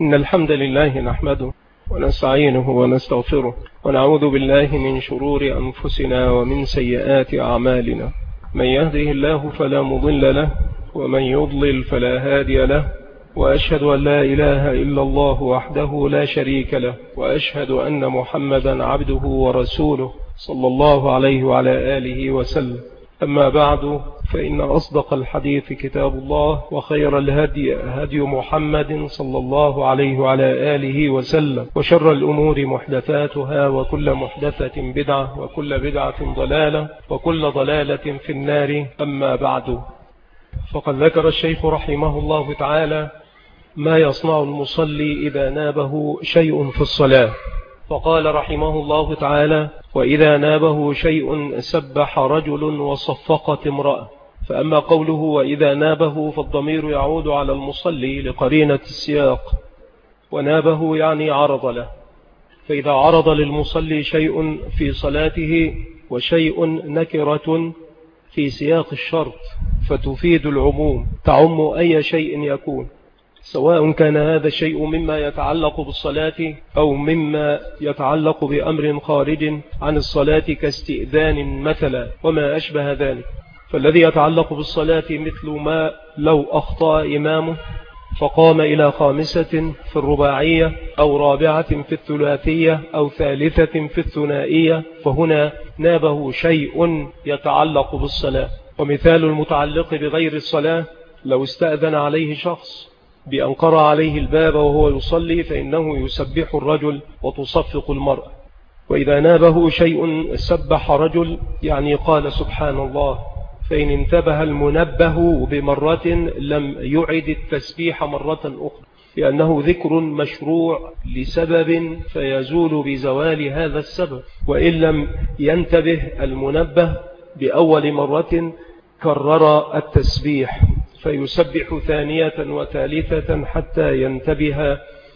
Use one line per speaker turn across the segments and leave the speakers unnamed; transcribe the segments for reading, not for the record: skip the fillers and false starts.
إن الحمد لله نحمده ونستعينه ونستغفره ونعوذ بالله من شرور أنفسنا ومن سيئات أعمالنا. من يهده الله فلا مضل له ومن يضلل فلا هادي له، وأشهد أن لا إله إلا الله وحده لا شريك له، وأشهد أن محمدا عبده ورسوله صلى الله عليه وعلى آله وسلم. أما بعد، فإن أصدق الحديث كتاب الله، وخير الهدي هدي محمد صلى الله عليه وعلى آله وسلم، وشر الأمور محدثاتها، وكل محدثة بدعة، وكل بدعة ضلالة، وكل ضلالة في النار. أما بعد، فقد ذكر الشيخ رحمه الله تعالى ما يصنع المصلي إذا نابه شيء في الصلاة، فقال رحمه الله تعالى: وإذا نابه شيء سبح رجل وصفقت امرأة. فأما قوله وإذا نابه فالضمير يعود على المصلي لقرينة السياق، ونابه يعني عرض له. فإذا عرض للمصلي شيء في صلاته وشيء نكرة في سياق الشرط فتفيد العموم، تعم أي شيء يكون، سواء كان هذا الشيء مما يتعلق بالصلاة أو مما يتعلق بأمر خارج عن الصلاة كاستئذان مثلا وما أشبه ذلك. فالذي يتعلق بالصلاة مثل ما لو أخطأ إمامه فقام إلى خامسة في الرباعية أو رابعة في الثلاثية أو ثالثة في الثنائية، فهنا نابه شيء يتعلق بالصلاة. ومثال المتعلق بغير الصلاة: لو استأذن عليه شخص بأن قرأ عليه الباب وهو يصلي، فإنه يسبح الرجل وتصفق المرأة. وإذا نابه شيء سبح رجل يعني قال سبحان الله، فإن انتبه المنبه بمرة لم يعد التسبيح مرة أخرى، لأنه ذكر مشروع لسبب فيزول بزوال هذا السبب. وإن لم ينتبه المنبه بأول مرة كرر التسبيح فيسبح ثانية وثالثة حتى ينتبه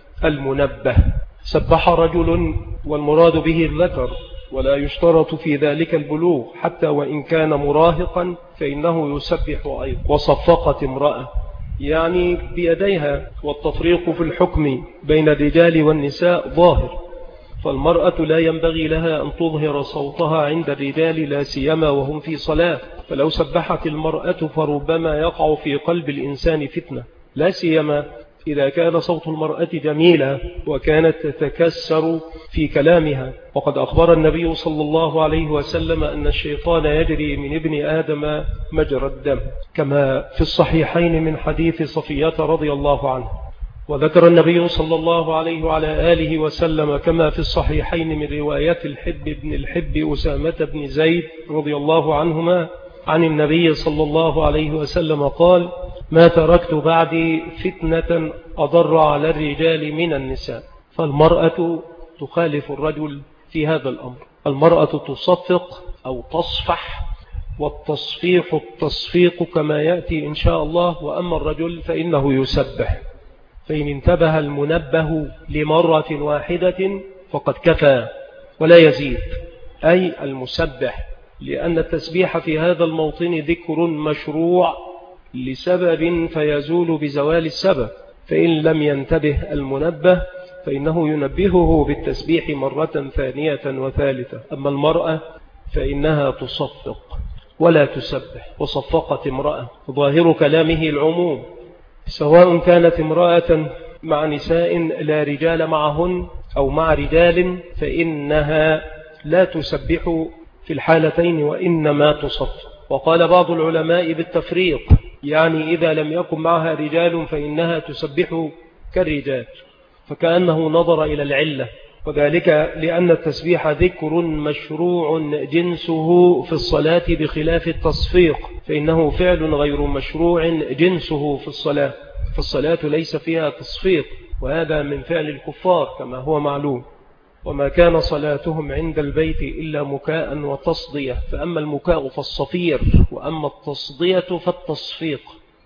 المنبه. سبح رجل والمراد به الذكر، ولا يشترط في ذلك البلوغ، حتى وإن كان مراهقا فإنه يسبح أيضا. وصفقت امرأة يعني بيديها، والتفريق في الحكم بين الرجال والنساء ظاهر، فالمرأة لا ينبغي لها أن تظهر صوتها عند الرجال، لا سيما وهم في صلاة. فلو سبحت المرأة فربما يقع في قلب الإنسان فتنة، لا سيما إذا كان صوت المرأة جميلة وكانت تتكسر في كلامها. وقد أخبر النبي صلى الله عليه وسلم أن الشيطان يجري من ابن آدم مجرى الدم، كما في الصحيحين من حديث صفية رضي الله عنه. وذكر النبي صلى الله عليه وعلى آله وسلم كما في الصحيحين من رواية الحب بن الحب أسامة بن زيد رضي الله عنهما عن النبي صلى الله عليه وسلم قال: ما تركت بعدي فتنة أضر على الرجال من النساء. فالمرأة تخالف الرجل في هذا الأمر. المرأة تصفق أو تصفح، والتصفيح التصفيق كما يأتي إن شاء الله. وأما الرجل فإنه يسبح، فإن انتبه المنبه لمرة واحدة فقد كفى ولا يزيد، أي المسبح، لأن التسبيح في هذا الموطن ذكر مشروع لسبب فيزول بزوال السبب. فإن لم ينتبه المنبه فإنه ينبهه بالتسبيح مرة ثانية وثالثة. أما المرأة فإنها تصفق ولا تسبح. وصفقت امرأة، ظاهر كلامه العموم، سواء كانت امرأة مع نساء لا رجال معهن أو مع رجال، فإنها لا تسبح في الحالتين وإنما تصفق. وقال بعض العلماء بالتفريق، يعني إذا لم يكن معها رجال فإنها تسبح كالرجال، فكأنه نظر إلى العلة. وذلك لأن التسبيح ذكر مشروع جنسه في الصلاة بخلاف التصفيق، فإنه فعل غير مشروع جنسه في الصلاة، فالصلاة ليس فيها تصفيق، وهذا من فعل الكفار كما هو معلوم. وما كان صلاتهم عند البيت إلا مكاء وتصدية، فأما المكاء فالصفير، وأما التصدية فالتصفيق.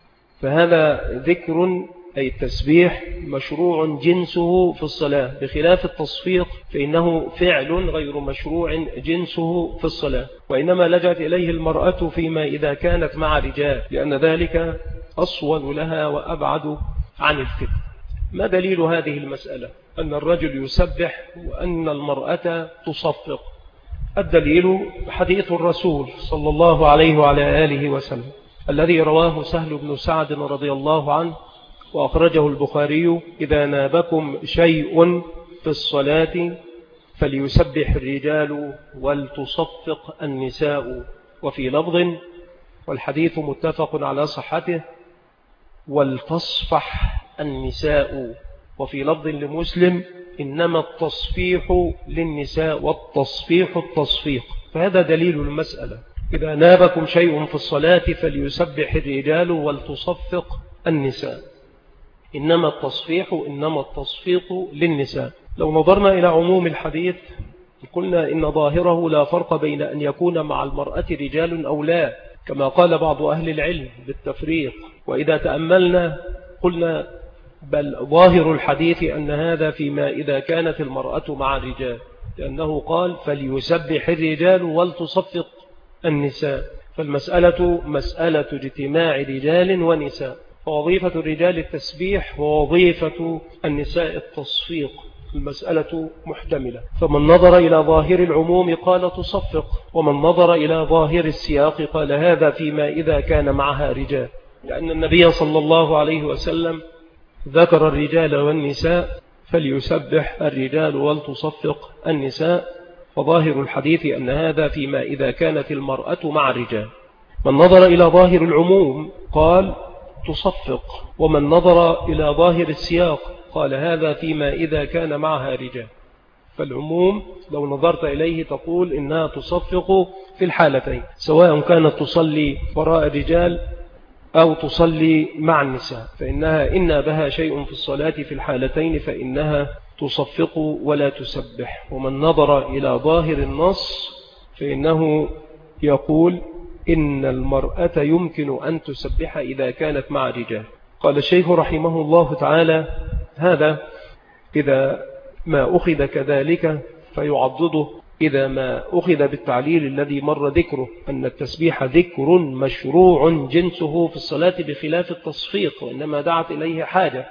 فهذا ذكر أي التسبيح مشروع جنسه في الصلاة، بخلاف التصفيق فإنه فعل غير مشروع جنسه في الصلاة. وإنما لجأت إليه المرأة فيما إذا كانت مع رجال، لأن ذلك أصول لها وأبعد عن الفتن. ما دليل هذه المسألة أن الرجل يسبح وأن المرأة تصفق؟ الدليل حديث الرسول صلى الله عليه وعلى آله وسلم الذي رواه سهل بن سعد رضي الله عنه وأخرجه البخاري: إذا نابكم شيء في الصلاة فليسبح الرجال ولتصفق النساء. وفي لفظ، والحديث متفق على صحته: ولتصفح النساء. وفي لفظ لمسلم: إنما التصفيح للنساء والتصفيح التصفيق. فهذا دليل المسألة: إذا نابكم شيء في الصلاة فليسبح الرجال ولتصفق النساء. إنما التصفيح إنما التصفيق للنساء. لو نظرنا إلى عموم الحديث قلنا إن ظاهره لا فرق بين أن يكون مع المرأة رجال أو لا، كما قال بعض أهل العلم بالتفريق. وإذا تأملنا قلنا بل ظاهر الحديث أن هذا فيما إذا كانت المرأة مع الرجال، لأنه قال: فليسبح الرجال ولتصفق النساء. فالمسألة مسألة اجتماع رجال ونساء، فوظيفة الرجال التسبيح ووظيفة النساء التصفيق. المسألة محتملة، فمن نظر إلى ظاهر العموم قال تصفق، ومن نظر إلى ظاهر السياق قال هذا فيما إذا كان معها رجال، لأن النبي صلى الله عليه وسلم ذكر الرجال والنساء: فليسبح الرجال ولتصفق النساء. فظاهر الحديث أن هذا فيما إذا كانت المرأة مع الرجال. من نظر إلى ظاهر العموم قال تصفق، ومن نظر إلى ظاهر السياق قال هذا فيما إذا كان معها رجال. فالعموم لو نظرت إليه تقول إنها تصفق في الحالتين، سواء كانت تصلي وراء الرجال أو تصلي مع النساء، فإنها إن بها شيء في الصلاة في الحالتين فإنها تصفق ولا تسبح. ومن نظر إلى ظاهر النص فإنه يقول إن المرأة يمكن أن تسبح إذا كانت مع الرجال. قال الشيخ رحمه الله تعالى: هذا إذا ما أخذ كذلك فيعضده إذا ما أخذ بالتعليل الذي مر ذكره، أن التسبيح ذكر مشروع جنسه في الصلاة بخلاف التصفيق، وإنما دعت إليه حاجة.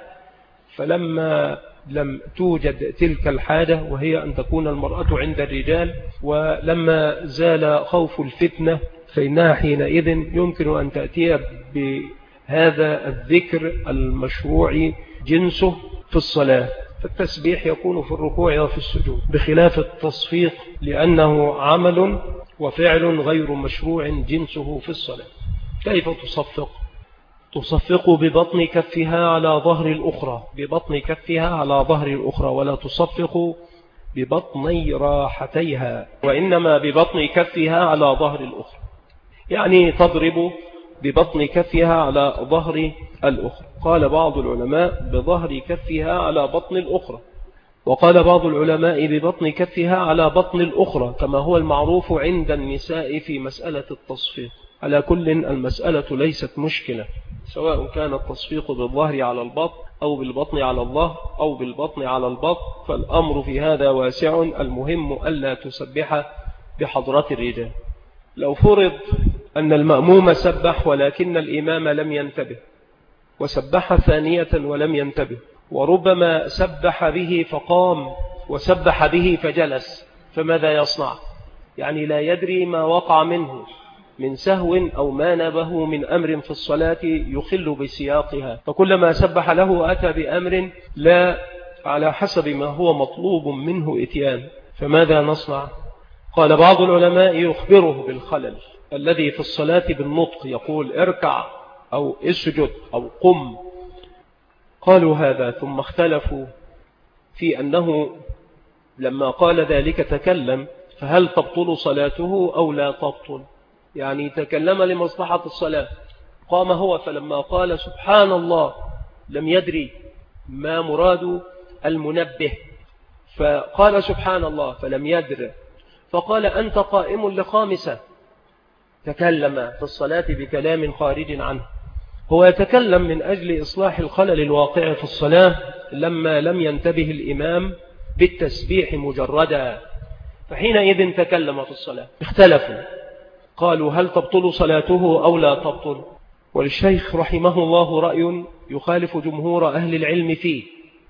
فلما لم توجد تلك الحاجة وهي أن تكون المرأة عند الرجال، ولما زال خوف الفتنة، فإنها حينئذ يمكن أن تأتي بهذا الذكر المشروع جنسه في الصلاة. فالتسبيح يكون في الركوع وفي السجود، بخلاف التصفيق لأنه عمل وفعل غير مشروع جنسه في الصلاة. كيف تصفق؟ تصفق ببطن كفها على ظهر الأخرى، ببطن كفها على ظهر الأخرى، ولا تصفق ببطن راحتيها، وإنما ببطن كفها على ظهر الأخرى، يعني تضرب ببطن كفها على ظهر الأخرى. قال بعض العلماء بظهر كفها على بطن الأخرى، وقال بعض العلماء ببطن كفها على بطن الأخرى، كما هو المعروف عند النساء في مسألة التصفيق. على كل المسألة ليست مشكلة، سواء كان التصفيق بالظهر على البطن أو بالبطن على الظهر أو بالبطن على البطن، فالأمر في هذا واسع. المهم ألا تسبح بحضرة الرجال. لو فرض أن المأموم سبح ولكن الإمام لم ينتبه، وسبح ثانية ولم ينتبه، وربما سبح به فقام وسبح به فجلس، فماذا يصنع؟ يعني لا يدري ما وقع منه من سهو أو ما نبه من أمر في الصلاة يخل بسياقها، فكلما سبح له أتى بأمر لا على حسب ما هو مطلوب منه إتيان، فماذا نصنع؟ قال بعض العلماء يخبره بالخلل الذي في الصلاة بالنطق، يقول اركع أو اسجد أو قم. قالوا هذا، ثم اختلفوا في أنه لما قال ذلك تكلم، فهل تبطل صلاته أو لا تبطل؟ يعني تكلم لمصلحة الصلاة، قام هو فلما قال سبحان الله لم يدري ما مراد المنبه، فقال سبحان الله فلم يدر، فقال أنت قائم لخامسة، تكلم في الصلاة بكلام خارج عنه. هو يتكلم من أجل إصلاح الخلل الواقع في الصلاة لما لم ينتبه الإمام بالتسبيح مجردا، فحينئذ تكلم في الصلاة. اختلفوا، قالوا هل تبطل صلاته أو لا تبطل؟ وللشيخ رحمه الله رأي يخالف جمهور أهل العلم فيه،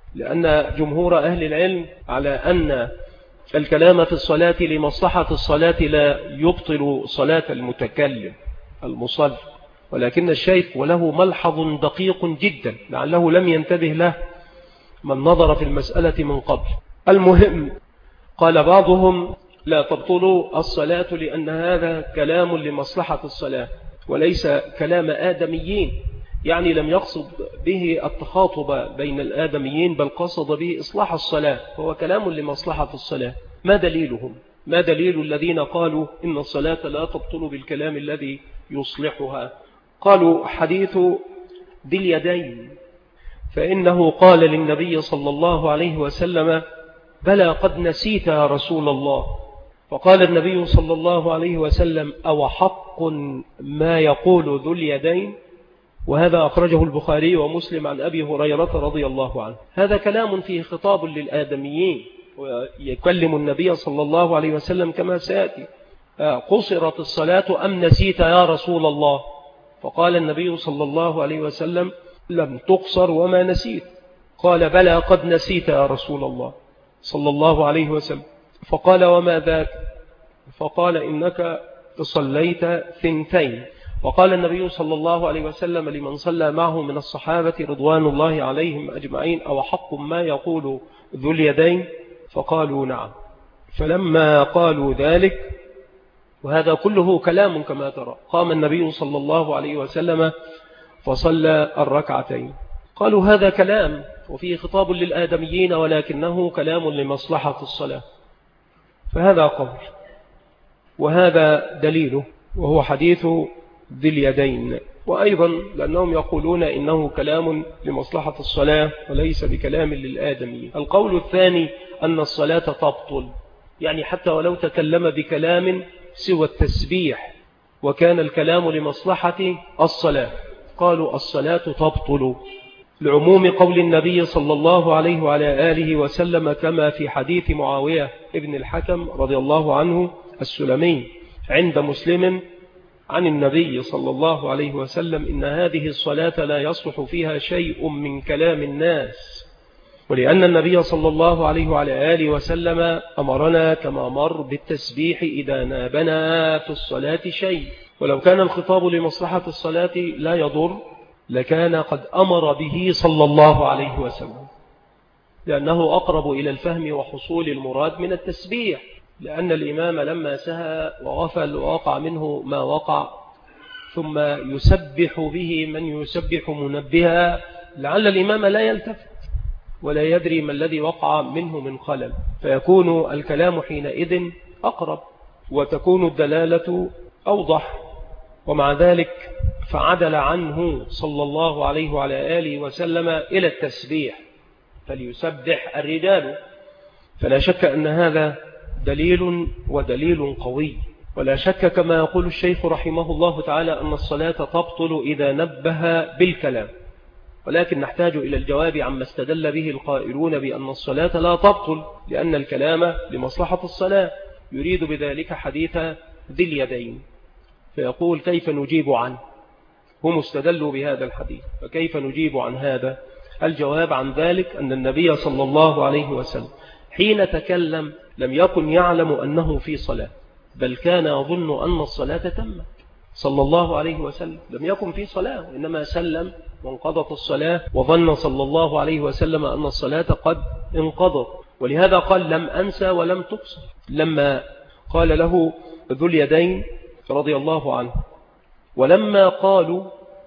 لأن جمهور أهل العلم على أن الكلام في الصلاة لمصلحة الصلاة لا يبطل صلاة المتكلم المصلي، ولكن الشيخ وله ملحظ دقيق جدا لعله لم ينتبه له من نظر في المسألة من قبل. المهم، قال بعضهم لا تبطل الصلاة لأن هذا كلام لمصلحة الصلاة وليس كلام آدميين، يعني لم يقصد به التخاطب بين الآدميين بل قصد به إصلاح الصلاة، فهو كلام لمصلحة الصلاة. ما دليلهم؟ ما دليل الذين قالوا إن الصلاة لا تبطل بالكلام الذي يصلحها؟ قالوا حديث ذي اليدين، فإنه قال للنبي صلى الله عليه وسلم بلى قد نسيت يا رسول الله، فقال النبي صلى الله عليه وسلم أو حق ما يقول ذو اليدين؟ وهذا أخرجه البخاري ومسلم عن أبي هريرة رضي الله عنه. هذا كلام فيه خطاب للآدميين، ويكلم النبي صلى الله عليه وسلم كما سيأتي قصرت الصلاة أم نسيت يا رسول الله؟ فقال النبي صلى الله عليه وسلم لم تقصر وما نسيت. قال بلى قد نسيت يا رسول الله صلى الله عليه وسلم. فقال وما ذاك؟ فقال إنك صليت 2. وقال النبي صلى الله عليه وسلم لمن صلى معه من الصحابة رضوان الله عليهم أجمعين أو حق ما يقول ذو اليدين؟ فقالوا نعم. فلما قالوا ذلك، وهذا كله كلام كما ترى، قام النبي صلى الله عليه وسلم فصلى 2. قالوا هذا كلام وفيه خطاب للآدميين ولكنه كلام لمصلحة الصلاة، فهذا قول، وهذا دليله وهو حديث ذي اليدين. وأيضا لأنهم يقولون إنه كلام لمصلحة الصلاة وليس بكلام للآدميين. القول الثاني أن الصلاة تبطل، يعني حتى ولو تكلم بكلام سوى التسبيح وكان الكلام لمصلحة الصلاة، قالوا الصلاة تبطل لعموم قول النبي صلى الله عليه وعلى آله وسلم كما في حديث معاوية ابن الحكم رضي الله عنه السلمي عند مسلم عن النبي صلى الله عليه وسلم إن هذه الصلاة لا يصلح فيها شيء من كلام الناس، ولأن النبي صلى الله عليه وعلى آله وسلم أمرنا كما مر بالتسبيح إذا نابنا في الصلاة شيء، ولو كان الخطاب لمصلحة الصلاة لا يضر لكان قد أمر به صلى الله عليه وسلم، لأنه أقرب إلى الفهم وحصول المراد من التسبيح، لأن الإمام لما سهى وغفل ووقع منه ما وقع ثم يسبح به من يسبح منبها، لعل الإمام لا يلتفت ولا يدري ما الذي وقع منه من خلل، فيكون الكلام حينئذ أقرب وتكون الدلالة أوضح. ومع ذلك فعدل عنه صلى الله عليه وعلى آله وسلم إلى التسبيح، فليسبح الرجال. فلا شك أن هذا دليل ودليل قوي، ولا شك كما يقول الشيخ رحمه الله تعالى أن الصلاة تبطل إذا نبه بالكلام، ولكن نحتاج إلى الجواب عما استدل به القائلون بأن الصلاة لا تبطل لأن الكلام لمصلحة الصلاة، يريد بذلك حديث ذي اليدين، فيقول كيف نجيب عنه؟ هم استدلوا بهذا الحديث، فكيف نجيب عن هذا؟ الجواب عن ذلك أن النبي صلى الله عليه وسلم حين تكلم لم يكن يعلم أنه في صلاة، بل كان يظن أن الصلاة تمت صلى الله عليه وسلم، لم يكن في صلاة وإنما سلم وانقضت الصلاة، وظن صلى الله عليه وسلم أن الصلاة قد انقضت، ولهذا قال لم أنسى ولم تقصر. لما قال له ذو اليدين رضي الله عنه، ولما قالوا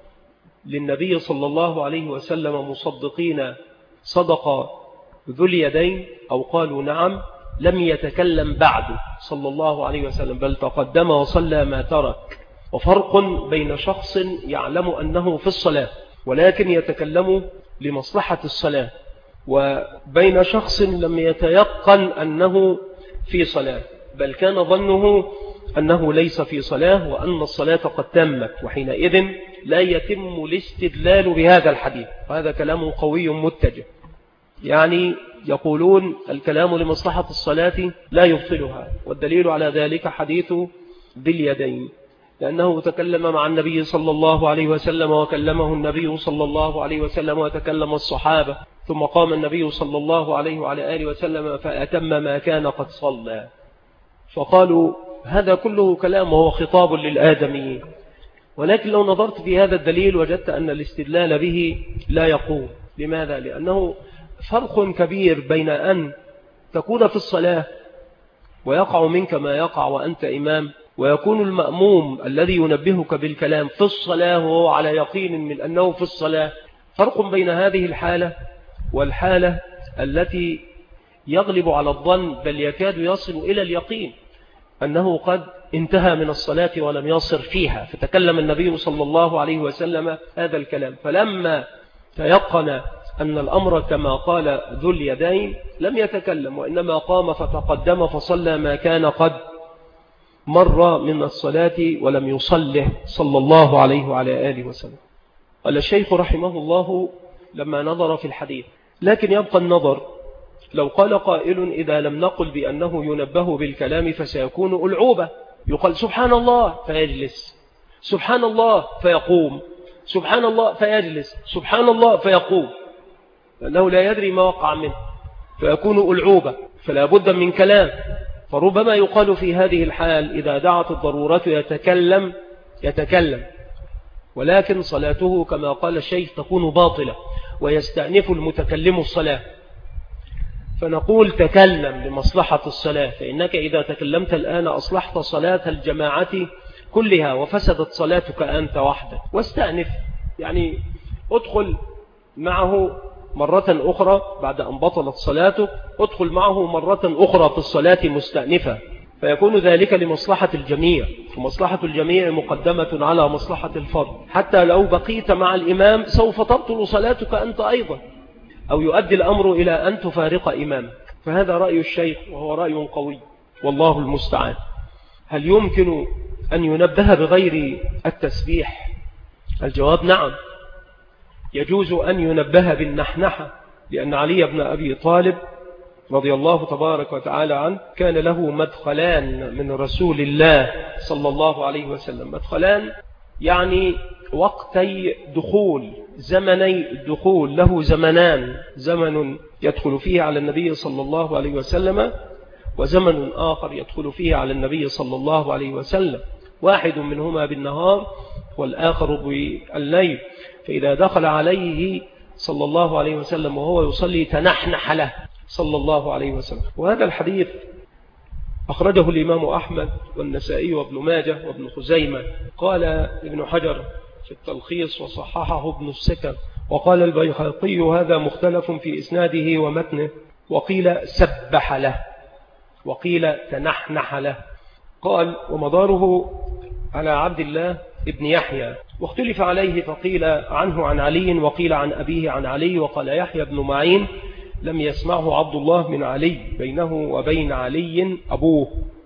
للنبي صلى الله عليه وسلم مصدقين صدق ذو اليدين أو قالوا نعم، لم يتكلم بعد صلى الله عليه وسلم بل تقدم وصلى ما ترك. وفرق بين شخص يعلم أنه في الصلاة ولكن يتكلم لمصلحة الصلاة، وبين شخص لم يتيقن أنه في صلاة بل كان ظنه أنه ليس في صلاة وأن الصلاة قد تمت، وحينئذ لا يتم الاستدلال بهذا الحديث. وهذا كلام قوي متجه، يعني يقولون الكلام لمصلحة الصلاة لا يبطلها، والدليل على ذلك حديث ذي اليدين، لأنه تكلم مع النبي صلى الله عليه وسلم وكلمه النبي صلى الله عليه وسلم وتكلم الصحابة، ثم قام النبي صلى الله عليه وعلى آله وسلم فأتم ما كان قد صلى. فقالوا هذا كله كلام وهو خطاب للآدميين، ولكن لو نظرت في هذا الدليل وجدت أن الاستدلال به لا يقوم. لماذا؟ لأنه فرق كبير بين أن تكون في الصلاة ويقع منك ما يقع وأنت إمام، ويكون المأموم الذي ينبهك بالكلام في الصلاة وهو على يقين من أنه في الصلاة. فرق بين هذه الحالة والحالة التي يغلب على الظن بل يكاد يصل إلى اليقين أنه قد انتهى من الصلاة ولم يصر فيها، فتكلم النبي صلى الله عليه وسلم هذا الكلام. فلما تيقن أن الأمر كما قال ذو اليدين لم يتكلم، وإنما قام فتقدم فصلى ما كان قد مر من الصلاة ولم يصله صلى الله عليه وعلى آله وسلم. قال الشيخ رحمه الله لما نظر في الحديث: لكن يبقى النظر لو قال قائل إذا لم نقل بأنه ينبه بالكلام فسيكون ألعوبة، يقال سبحان الله فيجلس، سبحان الله فيقوم، سبحان الله فيجلس، سبحان الله فيقوم، لأنه لا يدري ما وقع منه فيكون ألعوبة، فلا بد من كلام. فربما يقال في هذه الحال إذا دعت الضرورة يتكلم، ولكن صلاته كما قال الشيخ تكون باطلة ويستأنف المتكلم الصلاة. فنقول تكلم لمصلحة الصلاة، فإنك إذا تكلمت الآن أصلحت صلاة الجماعة كلها وفسدت صلاتك أنت وحدك. واستأنف، يعني ادخل معه مرة أخرى بعد أن بطلت صلاتك، ادخل معه مرة أخرى في الصلاة مستأنفة، فيكون ذلك لمصلحة الجميع، فمصلحة الجميع مقدمة على مصلحة الفرد. حتى لو بقيت مع الإمام سوف تبطل صلاتك أنت أيضا، أو يؤدي الأمر إلى أن تفارق إمامك. فهذا رأي الشيخ وهو رأي قوي والله المستعان. هل يمكن أن ينبه بغير التسبيح؟ الجواب نعم، يجوز أن ينبه بالنحنحة، لأن علي بن أبي طالب رضي الله تبارك وتعالى عنه كان له مدخلان من رسول الله صلى الله عليه وسلم. مدخلان يعني وقتي دخول، زمني الدخول، له زمنان: زمن يدخل فيه على النبي صلى الله عليه وسلم، وزمن آخر يدخل فيه على النبي صلى الله عليه وسلم، واحد منهما بالنهار والآخر بالليل. فإذا دخل عليه صلى الله عليه وسلم وهو يصلي تنحنح له صلى الله عليه وسلم. وهذا الحديث أخرجه الإمام أحمد والنسائي وابن ماجه وابن خزيمة. قال ابن حجر في التلخيص وصححه ابن السكن، وقال البيهقي هذا مختلف في إسناده ومتنه، وقيل سبح له وقيل تنحنح له. قال ومداره على عبد الله ابن يحيى، واختلف عليه فقيل عنه عن علي وقيل عن أبيه عن علي. وقال يحيى بن معين لم يسمعه عبد الله من علي، بينه وبين علي أبوه.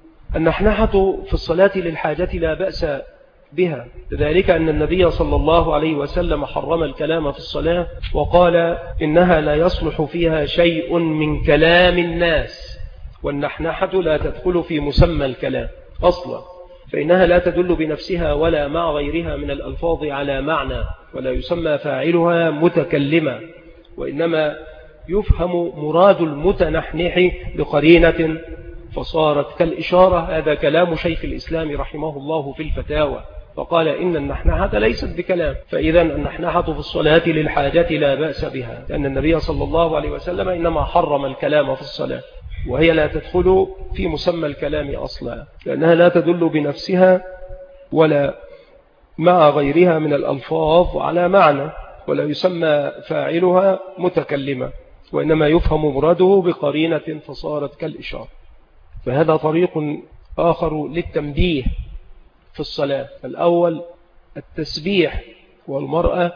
النحنحة في الصلاة للحاجة لا بأس بها، ذلك أن النبي صلى الله عليه وسلم حرم الكلام في الصلاة وقال إنها لا يصلح فيها شيء من كلام الناس، والنحنحة لا تدخل في مسمى الكلام أصلا، فإنها لا تدل بنفسها ولا مع غيرها من الألفاظ على معنى، ولا يسمى فاعلها متكلما، وإنما يفهم مراد المتنحنح بقرينة فصارت كالإشارة. هذا كلام شيخ الإسلام رحمه الله في الفتاوى، فقال إن النحنحة ليست بكلام. فإذا النحنحة في الصلاة للحاجة لا بأس بها، لأن النبي صلى الله عليه وسلم إنما حرم الكلام في الصلاة، وهي لا تدخل في مسمى الكلام أصلا، لأنها لا تدل بنفسها ولا مع غيرها من الألفاظ على معنى، ولا يسمى فاعلها متكلمة، وإنما يفهم مراده بقرينة فصارت كالإشارة. فهذا طريق آخر للتنبيه في الصلاة. الأول التسبيح، والمرأة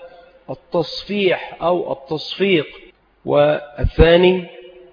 التصفيح أو التصفيق، والثاني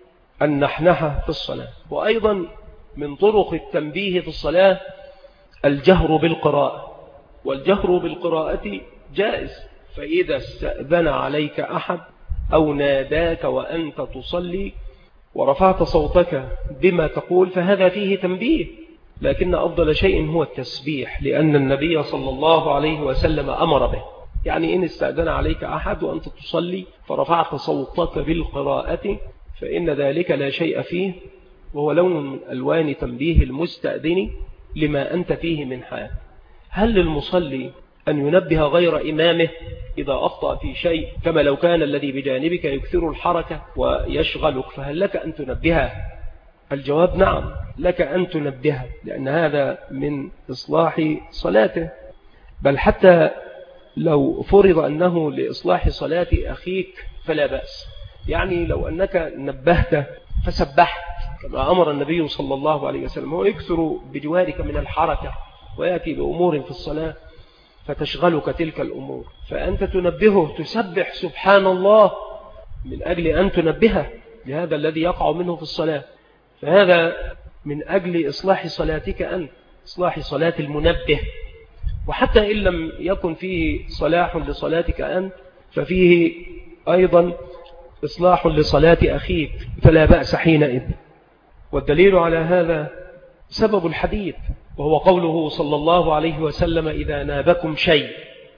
النحنحة في الصلاة. وأيضا من طرق التنبيه في الصلاة الجهر بالقراءة، والجهر بالقراءة جائز. فإذا استأذن عليك أحد أو ناداك وأنت تصلي ورفعت صوتك بما تقول فهذا فيه تنبيه، لكن أفضل شيء هو التسبيح، لأن النبي صلى الله عليه وسلم أمر به. يعني إن استأذن عليك أحد وأنت تصلي فرفعت صوتك بالقراءة فإن ذلك لا شيء فيه، وهو لون من ألوان تنبيه المستأذن لما أنت فيه من حال. هل للمصلي أن ينبه غير إمامه إذا أخطأ في شيء، كما لو كان الذي بجانبك يكثر الحركة ويشغلك، فهل لك أن تنبهه؟ الجواب نعم، لك أن تنبهه، لأن هذا من إصلاح صلاته. بل حتى لو فرض أنه لإصلاح صلاة أخيك فلا بأس، يعني لو أنك نبهته فسبحت كما أمر النبي صلى الله عليه وسلم، هو يكثر بجوارك من الحركة ويأتي بأمور في الصلاة فتشغلك تلك الأمور، فأنت تنبهه تسبح سبحان الله من أجل أن تنبهه لهذا الذي يقع منه في الصلاة. فهذا من أجل إصلاح صلاتك أنت، إصلاح صلاة المنبه. وحتى إن لم يكن فيه صلاح لصلاتك أنت ففيه أيضا إصلاح لصلاة أخيك، فلا بأس حينئذ. والدليل على هذا سبب الحديث، وهو قوله صلى الله عليه وسلم إذا نابكم شيء.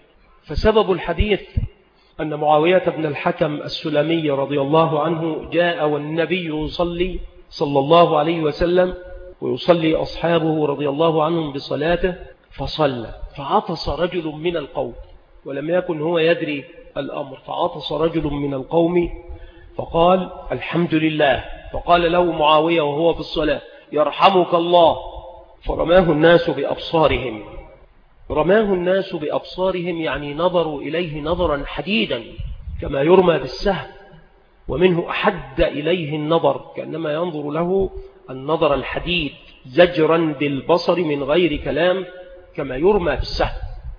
فسبب الحديث أن معاوية بن الحكم السلمي رضي الله عنه جاء والنبي يصلي صلى الله عليه وسلم ويصلي أصحابه رضي الله عنهم بصلاته، فصلى فعطس رجل من القوم، ولم يكن هو يدري الأمر، فعطس رجل من القوم فقال الحمد لله، فقال له معاوية وهو في الصلاة يرحمك الله، فرماه الناس بأبصارهم. رماه الناس بأبصارهم يعني نظروا إليه نظرا حديدا كما يرمى بالسهم، ومنه أحد إليه النظر كأنما ينظر له النظر الحديد زجرا بالبصر من غير كلام كما يرمى بالسهم.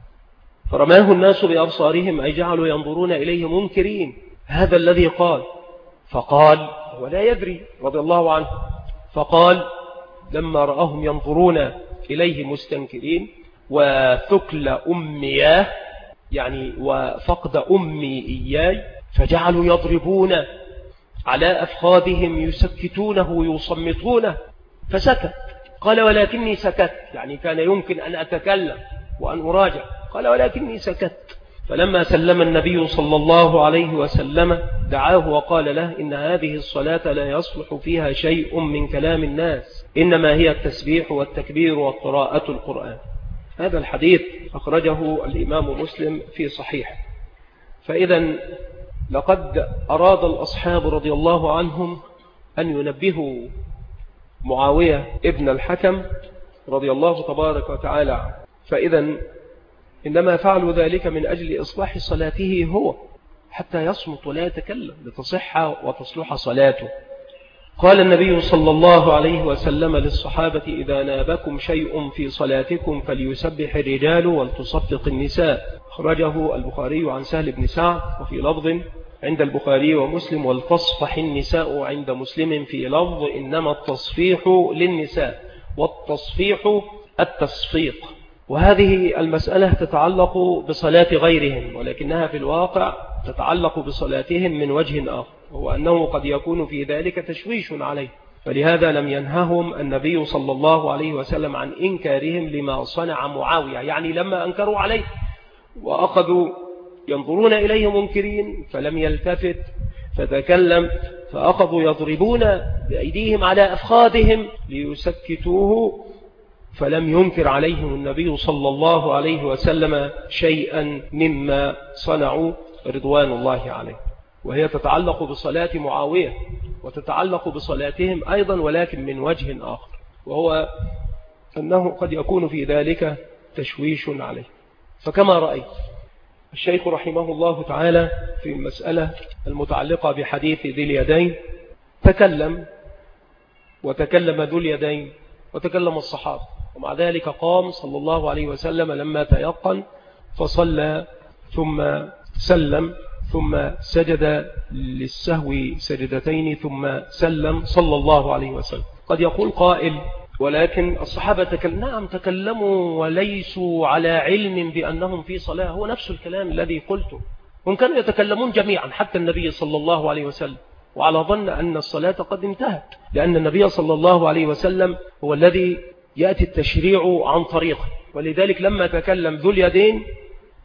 فرماه الناس بأبصارهم أي جعلوا ينظرون إليه منكرين هذا الذي قال. فقال ولا يدري رضي الله عنه، فقال لما رأهم ينظرون إليه مستنكرين وثكل أمياه يعني وفقد أمي إياي، فجعلوا يضربون على أفخاذهم يسكتونه ويصمتونه، فسكت. قال ولكني سكت، يعني كان يمكن أن أتكلم وأن أراجع، قال ولكني سكت. فلما سلم النبي صلى الله عليه وسلم دعاه وقال له إن هذه الصلاة لا يصلح فيها شيء من كلام الناس، إنما هي التسبيح والتكبير وقراءة القرآن. هذا الحديث أخرجه الإمام مسلم في صحيح. فإذا لقد أراد الأصحاب رضي الله عنهم أن ينبهوا معاوية ابن الحكم رضي الله تبارك وتعالى عنه، فإذا إنما فعلوا ذلك من أجل إصلاح صلاته هو، حتى يصمت ولا يتكلم لتصح وتصلح صلاته. قال النبي صلى الله عليه وسلم للصحابة إذا نابكم شيء في صلاتكم فليسبح الرجال ولتصفق النساء. أخرجه البخاري عن سهل بن سعد وفي لفظ عند البخاري ومسلم والتصفح النساء عند مسلم في لفظ إنما التصفيح للنساء والتصفيح التصفيق. وهذه المسألة تتعلق بصلاة غيرهم، ولكنها في الواقع تتعلق بصلاتهم من وجه آخر، وهو أنه قد يكون في ذلك تشويش عليه، فلهذا لم ينههم النبي صلى الله عليه وسلم عن إنكارهم لما صنع معاوية، يعني لما أنكروا عليه وأخذوا ينظرون إليه منكرين فلم يلتفت فتكلم، فأخذوا يضربون بأيديهم على أفخاذهم ليسكتوه، فلم ينكر عليهم النبي صلى الله عليه وسلم شيئا مما صنعوا رضوان الله عليه. وهي تتعلق بصلاة معاوية وتتعلق بصلاتهم أيضا، ولكن من وجه آخر، وهو أنه قد يكون في ذلك تشويش عليه. فكما رأيت الشيخ رحمه الله تعالى في المسألة المتعلقة بحديث ذي اليدين تكلم، وتكلم ذو اليدين وتكلم الصحابة، ومع ذلك قام صلى الله عليه وسلم لما تيقن فصلى ثم سلم ثم سجد للسهو سجدتين ثم سلم صلى الله عليه وسلم. قد يقول قائل ولكن الصحابة نعم تكلموا وليسوا على علم بأنهم في صلاة، هو نفس الكلام الذي قلته، هم كانوا يتكلمون جميعا حتى النبي صلى الله عليه وسلم، وعلى ظن أن الصلاة قد انتهت، لأن النبي صلى الله عليه وسلم هو الذي يأتي التشريع عن طريقه. ولذلك لما تكلم ذو اليدين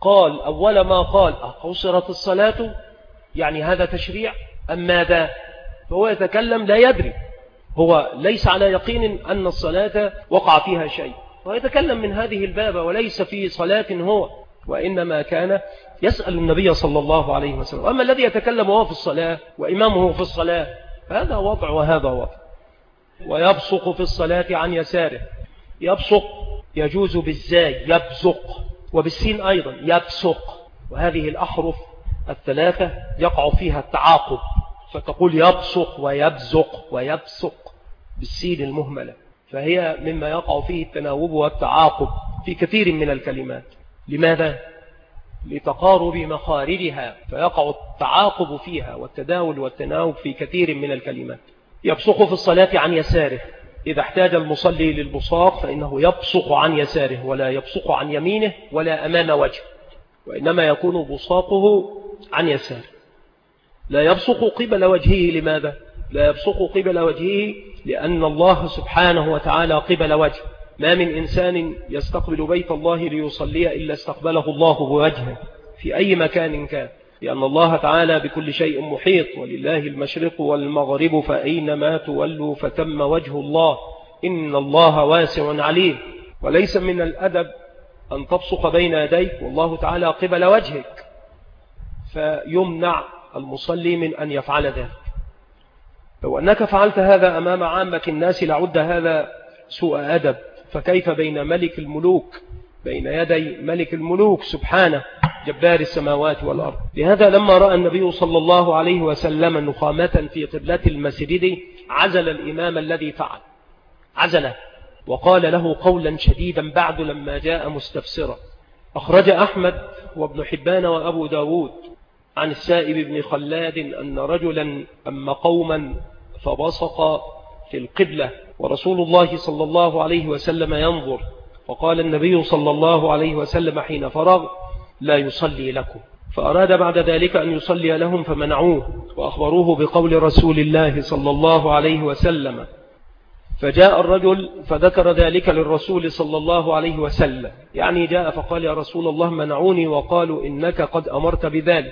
قال أول ما قال قصرت الصلاة يعني هذا تشريع أم ماذا؟ فهو يتكلم لا يدري، هو ليس على يقين أن الصلاة وقع فيها شيء، ويتكلم من هذه الباب وليس في صلاة هو، وإنما كان يسأل النبي صلى الله عليه وسلم. أما الذي يتكلم هو في الصلاة وإمامه في الصلاة هذا وضع وهذا وضع. ويبصق في الصلاة عن يساره، يبصق يجوز بالزاي يبصق، وبالسين أيضا يبصق، وهذه الأحرف الثلاثة يقع فيها التعاقب، فتقول يبصق ويبزق ويبصق بالسين المهملة، فهي مما يقع فيه التناوب والتعاقب في كثير من الكلمات. لماذا؟ لتقارب مخارجها، فيقع التعاقب فيها والتداول والتناوب في كثير من الكلمات. يبصق في الصلاة عن يساره، إذا احتاج المصلي للبصاق فإنه يبصق عن يساره، ولا يبصق عن يمينه ولا أمام وجهه، وإنما يكون بصاقه عن يساره. لا يبصق قبل وجهه. لماذا؟ لا يبصق قبل وجهه لأن الله سبحانه وتعالى قبل وجهه، ما من إنسان يستقبل بيت الله ليصلي إلا استقبله الله بوجهه في أي مكان كان، لأن الله تعالى بكل شيء محيط، ولله المشرق والمغرب فأينما تولوا فتم وجه الله إن الله واسع عليم. وليس من الأدب أن تبصق بين يديك والله تعالى قبل وجهك، فيمنع المصلي من أن يفعل ذلك. لو أنك فعلت هذا أمام عامة الناس لعد هذا سوء أدب، فكيف بين ملك الملوك، بين يدي ملك الملوك سبحانه جبار السماوات والأرض. لهذا لما رأى النبي صلى الله عليه وسلم نخامة في قبلة المسجد عزل الإمام الذي فعل، عزله وقال له قولا شديدا بعد لما جاء مستفسرا. أخرج أحمد وابن حبان وأبو داود عن السائب بن خلاد أن رجلا أم قوما فبصق في القبلة ورسول الله صلى الله عليه وسلم ينظر، فقال النبي صلى الله عليه وسلم حين فرغ لا يصلي لكم، فأراد بعد ذلك أن يصلي لهم فمنعوه وأخبروه بقول رسول الله صلى الله عليه وسلم، فجاء الرجل فذكر ذلك للرسول صلى الله عليه وسلم، يعني جاء فقال يا رسول الله منعوني وقالوا إنك قد أمرت بذلك،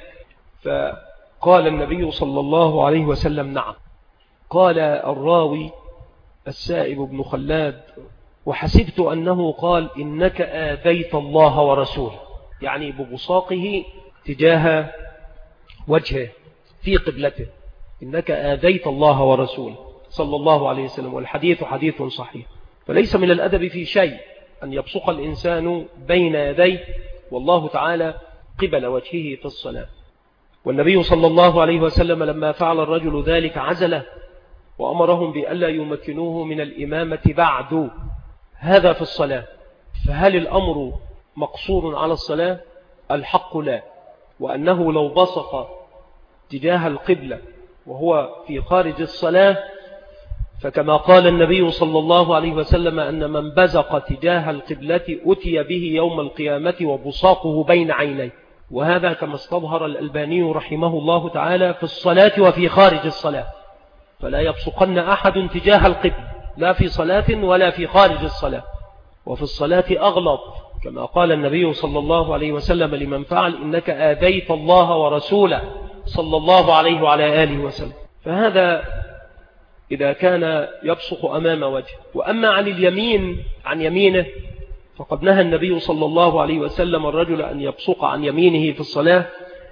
فقال النبي صلى الله عليه وسلم نعم. قال الراوي السائب بن خلاد وحسبت أنه قال إنك آذيت الله ورسوله، يعني ببصاقه تجاه وجهه في قبلته، إنك آذيت الله ورسوله صلى الله عليه وسلم، والحديث حديث صحيح. فليس من الأدب في شيء أن يبصق الإنسان بين يديه والله تعالى قبل وجهه في الصلاة. والنبي صلى الله عليه وسلم لما فعل الرجل ذلك عزله وأمرهم بألا يمكنوه من الإمامة بعد، هذا في الصلاة. فهل الأمر مقصور على الصلاة؟ الحق لا، وأنه لو بصق تجاه القبلة وهو في خارج الصلاة فكما قال النبي صلى الله عليه وسلم أن من بزق تجاه القبلة أتي به يوم القيامة وبصاقه بين عينيه، وهذا كما استظهر الألباني رحمه الله تعالى في الصلاة وفي خارج الصلاة. فلا يبصقن أحد تجاه القبلة لا في صلاة ولا في خارج الصلاة، وفي الصلاة أغلط كما قال النبي صلى الله عليه وسلم لمن فعل إنك آذيت الله ورسوله صلى الله عليه وعلى آله وسلم. فهذا إذا كان يبصق أمام وجهه. وأما عن اليمين عن يمينه فقد نهى النبي صلى الله عليه وسلم الرجل أن يبصق عن يمينه في الصلاة،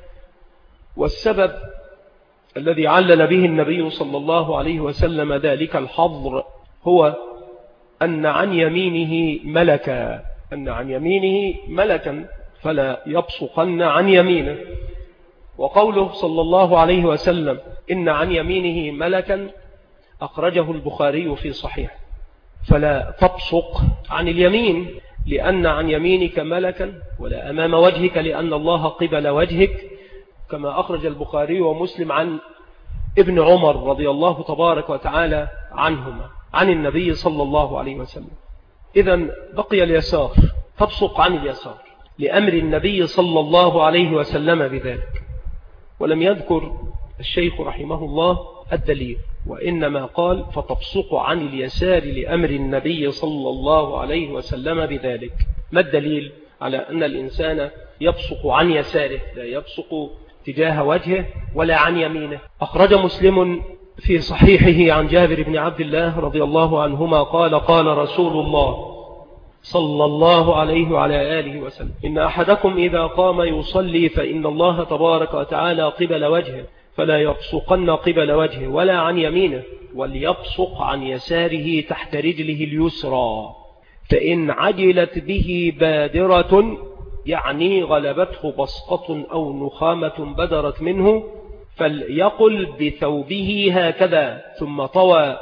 والسبب الذي علل به النبي صلى الله عليه وسلم ذلك الحظر هو أن عن يمينه ملكا، أن عن يمينه ملكا فلا يبصقن عن يمينه. وقوله صلى الله عليه وسلم إن عن يمينه ملكا أخرجه البخاري في صحيح، فلا تبصق عن اليمين لأن عن يمينك ملكا، ولا أمام وجهك لأن الله قبل وجهك، كما أخرج البخاري ومسلم عن ابن عمر رضي الله تبارك وتعالى عنهما عن النبي صلى الله عليه وسلم. إذن بقي اليسار، تبصق عن اليسار لأمر النبي صلى الله عليه وسلم بذلك. ولم يذكر الشيخ رحمه الله الدليل، وإنما قال فتبصق عن اليسار لأمر النبي صلى الله عليه وسلم بذلك. ما الدليل على أن الإنسان يبصق عن يساره، لا يبصق تجاه وجهه ولا عن يمينه. أخرج مسلم في صحيحه عن جابر بن عبد الله رضي الله عنهما قال قال رسول الله صلى الله عليه وعلى آله وسلم: إن أحدكم إذا قام يصلي فإن الله تبارك وتعالى قبل وجهه فلا يبصقن قبل وجهه ولا عن يمينه، وليبصق عن يساره تحت رجله اليسرى، فإن عجلت به بادرة يعني غلبته بسقة أو نخامة بدرت منه فليقل بثوبه هكذا، ثم طوى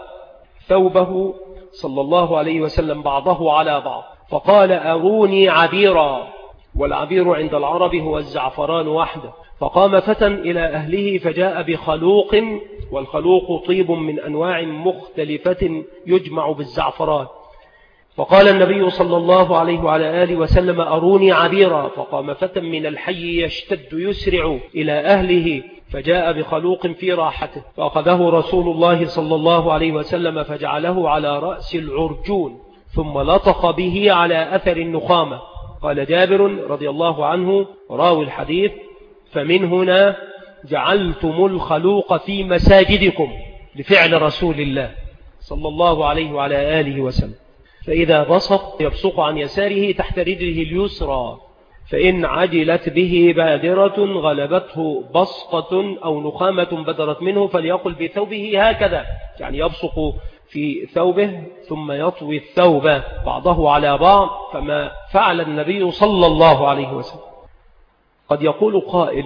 ثوبه صلى الله عليه وسلم بعضه على بعض فقال: أروني عبيرا. والعبير عند العرب هو الزعفران وحده. فقام فتى إلى أهله فجاء بخلوق، والخلوق طيب من أنواع مختلفة يجمع بالزعفران. فقال النبي صلى الله عليه وعلى آله وسلم: أروني عبيرا. فقام فتى من الحي يشتد يسرع إلى أهله فجاء بخلوق في راحته، فأخذه رسول الله صلى الله عليه وسلم فجعله على رأس العرجون ثم لطق به على أثر النخامة. قال جابر رضي الله عنه راوي الحديث: فمن هنا جعلتم الخلوق في مساجدكم، لفعل رسول الله صلى الله عليه وعلى آله وسلم. فإذا بصق يبصق عن يساره تحت رجله اليسرى، فإن عجلت به بادرة غلبته بصقة أو نخامة بدرت منه فليقل بثوبه هكذا، يعني يبصق في ثوبه ثم يطوي الثوب بعضه على بعض، كما فعل النبي صلى الله عليه وسلم. قد يقول قائل: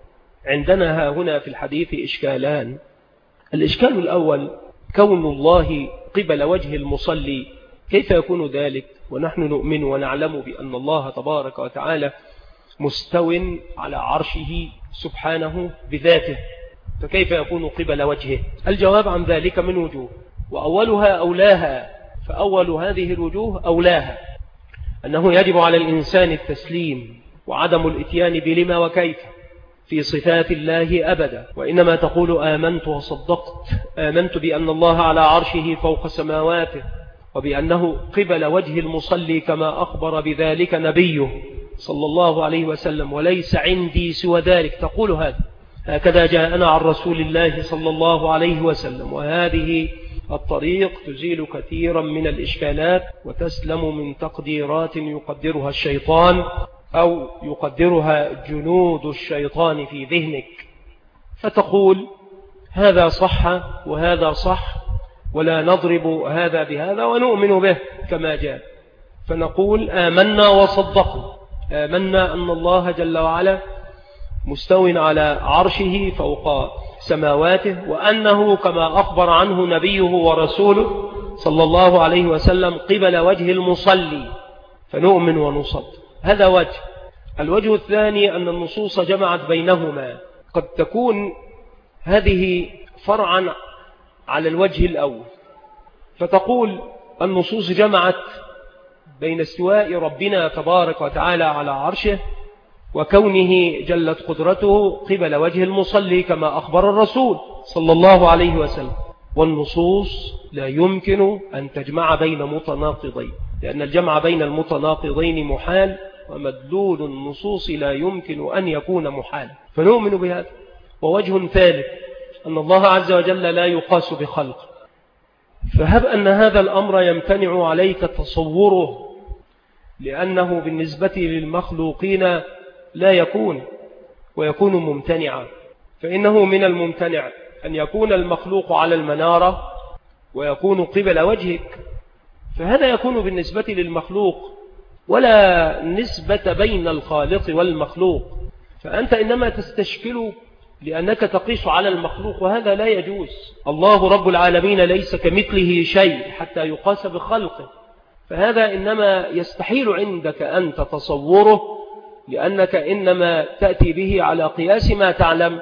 عندنا هنا في الحديث إشكالان. الإشكال الأول: كون الله قبل وجه المصلي، كيف يكون ذلك ونحن نؤمن ونعلم بأن الله تبارك وتعالى مستو على عرشه سبحانه بذاته، فكيف يكون قبل وجهه؟ الجواب عن ذلك من وجوه، وأولها أولاها. فأول هذه الوجوه أولاها أنه يجب على الإنسان التسليم وعدم الإتيان بلما وكيف في صفات الله أبدا، وإنما تقول آمنت وصدقت. آمنت بأن الله على عرشه فوق سماواته، وبأنه قبل وجه المصلي كما أخبر بذلك نبيه صلى الله عليه وسلم، وليس عندي سوى ذلك. تقول هذا، هكذا جاءنا عن رسول الله صلى الله عليه وسلم. وهذه الطريق تزيل كثيرا من الإشكالات وتسلم من تقديرات يقدرها الشيطان أو يقدرها جنود الشيطان في ذهنك، فتقول هذا صح وهذا صح، ولا نضرب هذا بهذا ونؤمن به كما جاء. فنقول آمنا وصدقنا، آمنا أن الله جل وعلا مستو على عرشه فوق سماواته، وأنه كما أخبر عنه نبيه ورسوله صلى الله عليه وسلم قبل وجه المصلي، فنؤمن ونصدق. هذا وجه. الوجه الثاني أن النصوص جمعت بينهما. قد تكون هذه فرعا على الوجه الأول، فتقول النصوص جمعت بين استواء ربنا تبارك وتعالى على عرشه وكونه جلت قدرته قبل وجه المصلي كما أخبر الرسول صلى الله عليه وسلم. والنصوص لا يمكن أن تجمع بين متناقضين، لأن الجمع بين المتناقضين محال، ومدلول النصوص لا يمكن أن يكون محال، فنؤمن بهذا. ووجه ثالث أن الله عز وجل لا يقاس بخلق، فهب أن هذا الأمر يمتنع عليك تصوره، لأنه بالنسبة للمخلوقين لا يكون ويكون ممتنعا. فإنه من الممتنع أن يكون المخلوق على المنارة ويكون قبل وجهك، فهذا يكون بالنسبة للمخلوق، ولا نسبة بين الخالق والمخلوق. فأنت إنما تستشكل لأنك تقيس على المخلوق، وهذا لا يجوز. الله رب العالمين ليس كمثله شيء حتى يقاس بخلقه، فهذا إنما يستحيل عندك أن تتصوره، لأنك إنما تأتي به على قياس ما تعلم،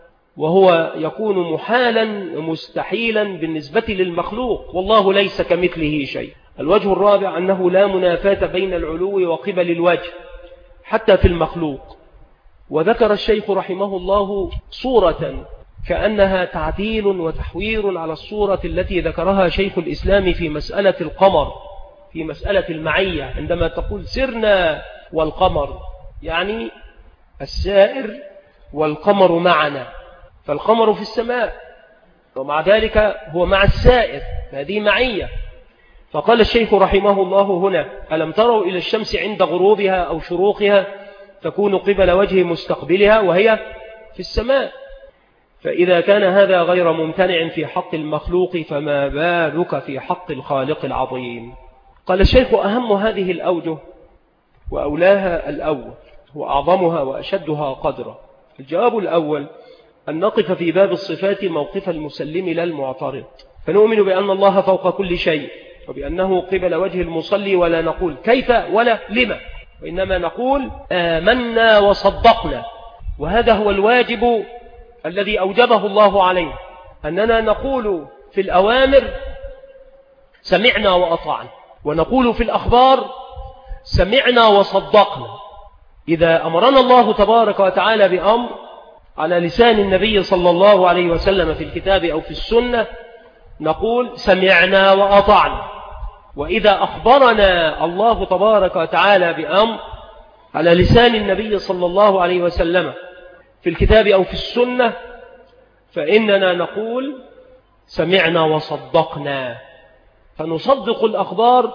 وهو يكون محالا مستحيلا بالنسبة للمخلوق، والله ليس كمثله شيء. الوجه الرابع أنه لا منافاة بين العلو وقبل الوجه حتى في المخلوق. وذكر الشيخ رحمه الله صورة كأنها تعديل وتحوير على الصورة التي ذكرها شيخ الإسلام في مسألة القمر، في مسألة المعية، عندما تقول سرنا والقمر، يعني السائر والقمر معنا، فالقمر في السماء ومع ذلك هو مع السائر، هذه معية. فقال الشيخ رحمه الله هنا: ألم تروا إلى الشمس عند غروبها أو شروقها تكون قبل وجه مستقبلها وهي في السماء؟ فإذا كان هذا غير ممتنع في حق المخلوق فما بالك في حق الخالق العظيم. قال الشيخ: أهم هذه الأوجه وأولاها الأول وأعظمها وأشدها قدرا. الجواب الأول أن نقف في باب الصفات موقف المسلم لا المعترض، فنؤمن بأن الله فوق كل شيء وبأنه قبل وجه المصلي، ولا نقول كيف ولا لما، وإنما نقول آمنا وصدقنا. وهذا هو الواجب الذي أوجبه الله علينا، أننا نقول في الأوامر سمعنا وأطعنا، ونقول في الأخبار سمعنا وصدقنا. إذا أمرنا الله تبارك وتعالى بأمر على لسان النبي صلى الله عليه وسلم في الكتاب أو في السنة نقول سمعنا وأطعنا. وإذا أخبرنا الله تبارك وتعالى بأمر على لسان النبي صلى الله عليه وسلم في الكتاب أو في السنة فإننا نقول سمعنا وصدقنا، فنصدق الأخبار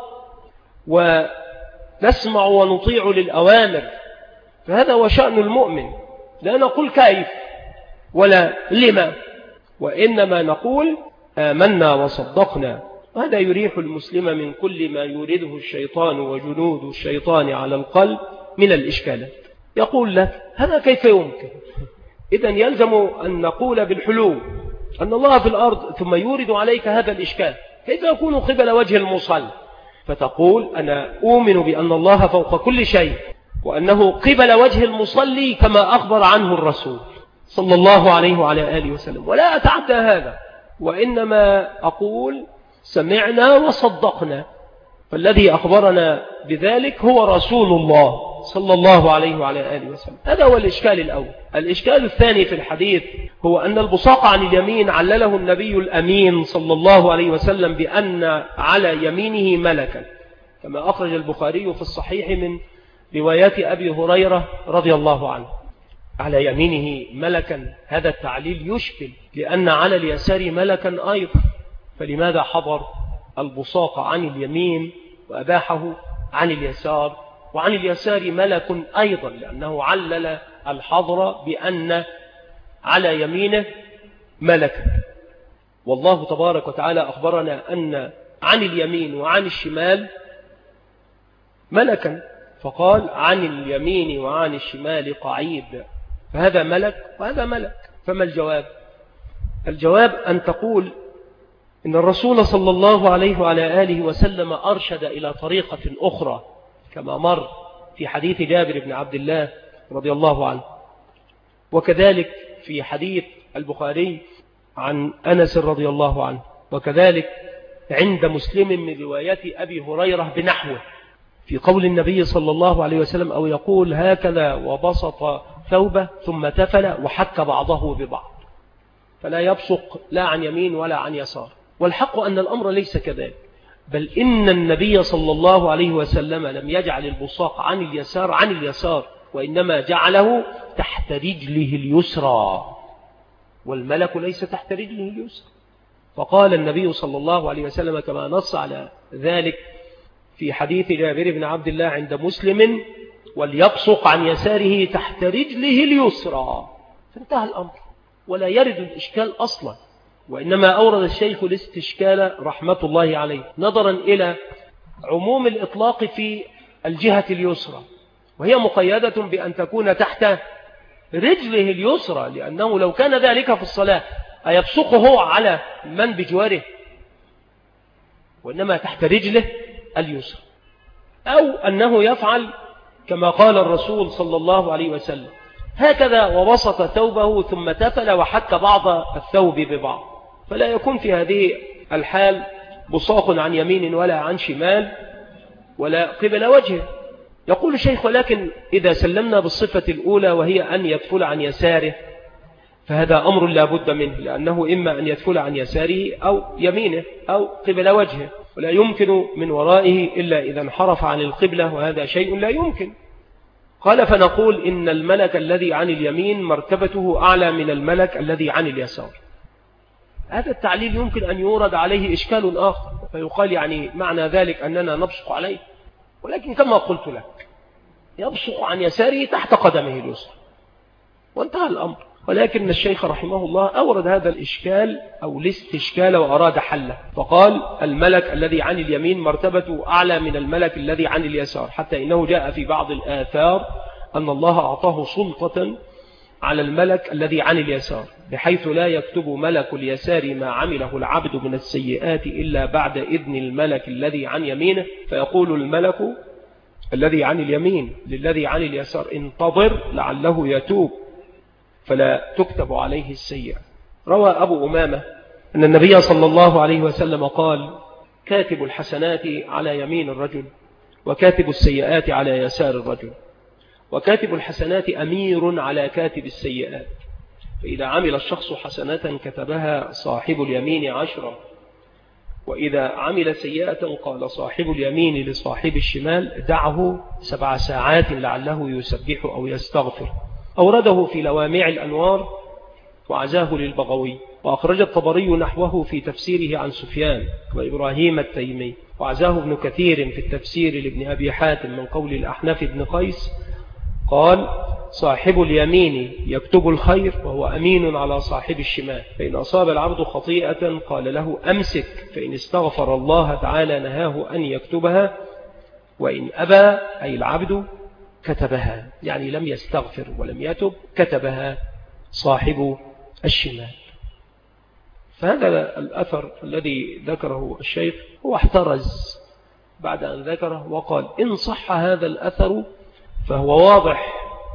ونسمع ونطيع للأوامر. فهذا هو شأن المؤمن، لا نقول كيف ولا لما، وإنما نقول آمنا وصدقنا. وهذا يريح المسلم من كل ما يورده الشيطان وجنود الشيطان على القلب من الإشكالات. يقول لك هذا كيف يمكن؟ إذن يلزم أن نقول بالحلول أن الله في الأرض ثم يورد عليك هذا الإشكال، كيف يكون قبل وجه المصلي؟ فتقول أنا أؤمن بأن الله فوق كل شيء وأنه قبل وجه المصلي كما أخبر عنه الرسول صلى الله عليه وعلى آله وسلم، ولا أتعدى هذا، وإنما أقول سمعنا وصدقنا. فالذي أخبرنا بذلك هو رسول الله صلى الله عليه وعلى آله وسلم. هذا هو الإشكال الأول. الإشكال الثاني في الحديث هو أن البصاق عن اليمين علله النبي الأمين صلى الله عليه وسلم بأن على يمينه ملكا، كما أخرج البخاري في الصحيح من روايات أبي هريرة رضي الله عنه. على يمينه ملكا، هذا التعليل يشكل، لأن على اليسار ملكا أيضا، فلماذا حضر البصاق عن اليمين وأباحه عن اليسار؟ وعن اليسار ملك أيضا، لأنه علل الحضر بأن على يمينه ملكا. والله تبارك وتعالى أخبرنا أن عن اليمين وعن الشمال ملكا، فقال عن اليمين وعن الشمال قعيد، فهذا ملك وهذا ملك. فما الجواب؟ الجواب أن تقول إن الرسول صلى الله عليه وعلى آله وسلم أرشد إلى طريقة أخرى، كما مر في حديث جابر بن عبد الله رضي الله عنه، وكذلك في حديث البخاري عن أنس رضي الله عنه، وكذلك عند مسلم من رواية أبي هريرة بنحوه في قول النبي صلى الله عليه وسلم أو يقول هكذا وبسط ثوبه ثم تفل وحك بعضه ببعض، فلا يبصق لا عن يمين ولا عن يسار. والحق أن الأمر ليس كذلك، بل إن النبي صلى الله عليه وسلم لم يجعل البصاق عن اليسار عن اليسار، وإنما جعله تحت رجله اليسرى، والملك ليس تحت رجله اليسرى. فقال النبي صلى الله عليه وسلم كما نص على ذلك في حديث جابر بن عبد الله عند مسلم وليبصق عن يساره تحت رجله اليسرى، فانتهى الأمر ولا يرد الإشكال أصلا. وإنما أورد الشيخ الاستشكال رحمة الله عليه نظرا إلى عموم الإطلاق في الجهة اليسرى، وهي مقيدة بأن تكون تحت رجله اليسرى، لأنه لو كان ذلك في الصلاة أيبصقه على من بجواره؟ وإنما تحت رجله اليسرى. أو أنه يفعل كما قال الرسول صلى الله عليه وسلم هكذا وبسط ثوبه ثم تفل وحك بعض الثوب ببعض، فلا يكون في هذه الحال بصاق عن يمين ولا عن شمال ولا قبل وجهه. يقول الشيخ ولكن إذا سلمنا بالصفة الأولى وهي أن يدفل عن يساره فهذا أمر لا بد منه، لأنه إما أن يدفل عن يساره أو يمينه أو قبل وجهه، ولا يمكن من ورائه إلا إذا انحرف عن القبلة، وهذا شيء لا يمكن. قال فنقول إن الملك الذي عن اليمين مرتبته أعلى من الملك الذي عن اليسار. هذا التعليل يمكن أن يورد عليه إشكال آخر، فيقال يعني معنى ذلك أننا نبصق عليه، ولكن كما قلت لك يبصق عن يساره تحت قدمه اليسرى وانتهى الأمر. ولكن الشيخ رحمه الله أورد هذا الإشكال أو الاستشكال وأراد حله، فقال الملك الذي عن اليمين مرتبته أعلى من الملك الذي عن اليسار، حتى إنه جاء في بعض الآثار أن الله أعطاه سلطة على الملك الذي عن اليسار، بحيث لا يكتب ملك اليسار ما عمله العبد من السيئات إلا بعد إذن الملك الذي عن يمينه، فيقول الملك الذي عن اليمين للذي عن اليسار انتظر لعله يتوب فلا تكتب عليه السيئة. روى أبو أمامة أن النبي صلى الله عليه وسلم قال كاتب الحسنات على يمين الرجل وكاتب السيئات على يسار الرجل، وكاتب الحسنات أمير على كاتب السيئات، فإذا عمل الشخص حسنة كتبها صاحب اليمين 10، وإذا عمل سيئة قال صاحب اليمين لصاحب الشمال دعه 7 ساعات لعله يسبح أو يستغفر. أورده في لوامع الأنوار وعزاه للبغوي، وأخرج الطبري نحوه في تفسيره عن سفيان وإبراهيم التيمي، وعزاه ابن كثير في التفسير لابن أبي حاتم من قول الأحنف بن قيس قال صاحب اليمين يكتب الخير وهو أمين على صاحب الشمال، فإن أصاب العبد خطيئة قال له أمسك، فإن استغفر الله تعالى نهاه أن يكتبها، وإن أبى أي العبد كتبها، يعني لم يستغفر ولم يتب كتبها صاحب الشمال. فهذا الأثر الذي ذكره الشيخ هو احترز بعد أن ذكره وقال إن صح هذا الأثر فهو واضح،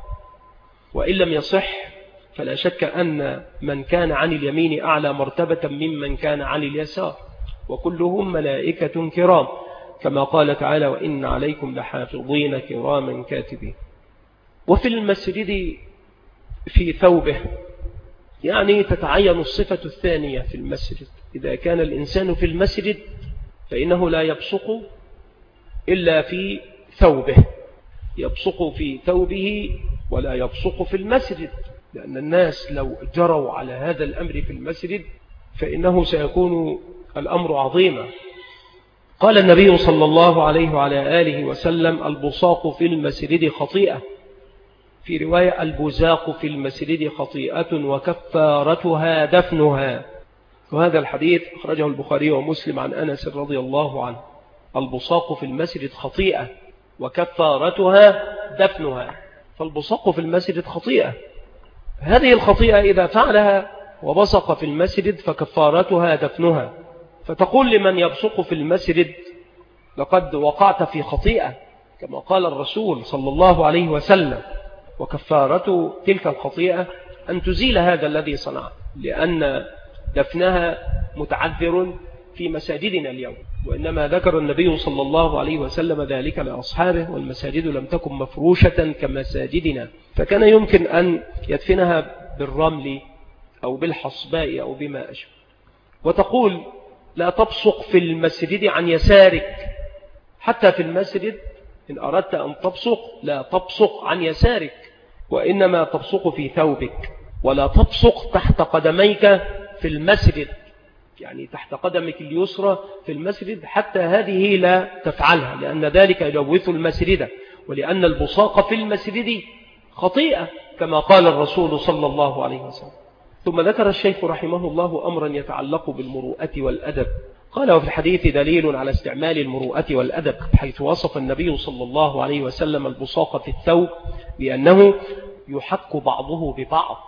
وإن لم يصح فلا شك أن من كان عن اليمين أعلى مرتبة ممن كان عن اليسار، وكلهم ملائكة كرام، كما قال تعالى وإن عليكم لحافظين كراما كاتبين. وفي المسجد في ثوبه، يعني تتعين الصفة الثانية في المسجد. إذا كان الإنسان في المسجد فإنه لا يبصق إلا في ثوبه، يبصق في ثوبه ولا يبصق في المسجد، لأن الناس لو جروا على هذا الأمر في المسجد فإنه سيكون الأمر عظيما. قال النبي صلى الله عليه وعلى آله وسلم البصاق في المسجد خطيئة، في رواية البزاق في المسجد خطيئة وكفارتها دفنها. وهذا الحديث أخرجه البخاري ومسلم عن أنس رضي الله عنه. البصاق في المسجد خطيئة وكفارتها دفنها، فالبصاق في المسجد خطيئة. هذه الخطيئة إذا فعلها وبصق في المسجد فكفارتها دفنها، فتقول لمن يبصق في المسجد لقد وقعت في خطيئة كما قال الرسول صلى الله عليه وسلم، وكفارة تلك الخطيئة أن تزيل هذا الذي صنع، لأن دفنها متعذر في مساجدنا اليوم، وإنما ذكر النبي صلى الله عليه وسلم ذلك لأصحابه والمساجد لم تكن مفروشة كمساجدنا، فكان يمكن أن يدفنها بالرمل أو بالحصباء أو بما أشبه. وتقول لا تبصق في المسجد عن يسارك، حتى في المسجد إن أردت أن تبصق لا تبصق عن يسارك، وإنما تبصق في ثوبك، ولا تبصق تحت قدميك في المسجد، يعني تحت قدمك اليسرى في المسجد، حتى هذه لا تفعلها، لأن ذلك يلوث المسجد، ولأن البصاق في المسجد خطيئة كما قال الرسول صلى الله عليه وسلم. ثم ذكر الشيخ رحمه الله أمرا يتعلق بالمروءة والأدب. قال وفي الحديث دليل على استعمال المروءة والأدب، حيث وصف النبي صلى الله عليه وسلم البصاق في الثوب بأنه يحك بعضه ببعض،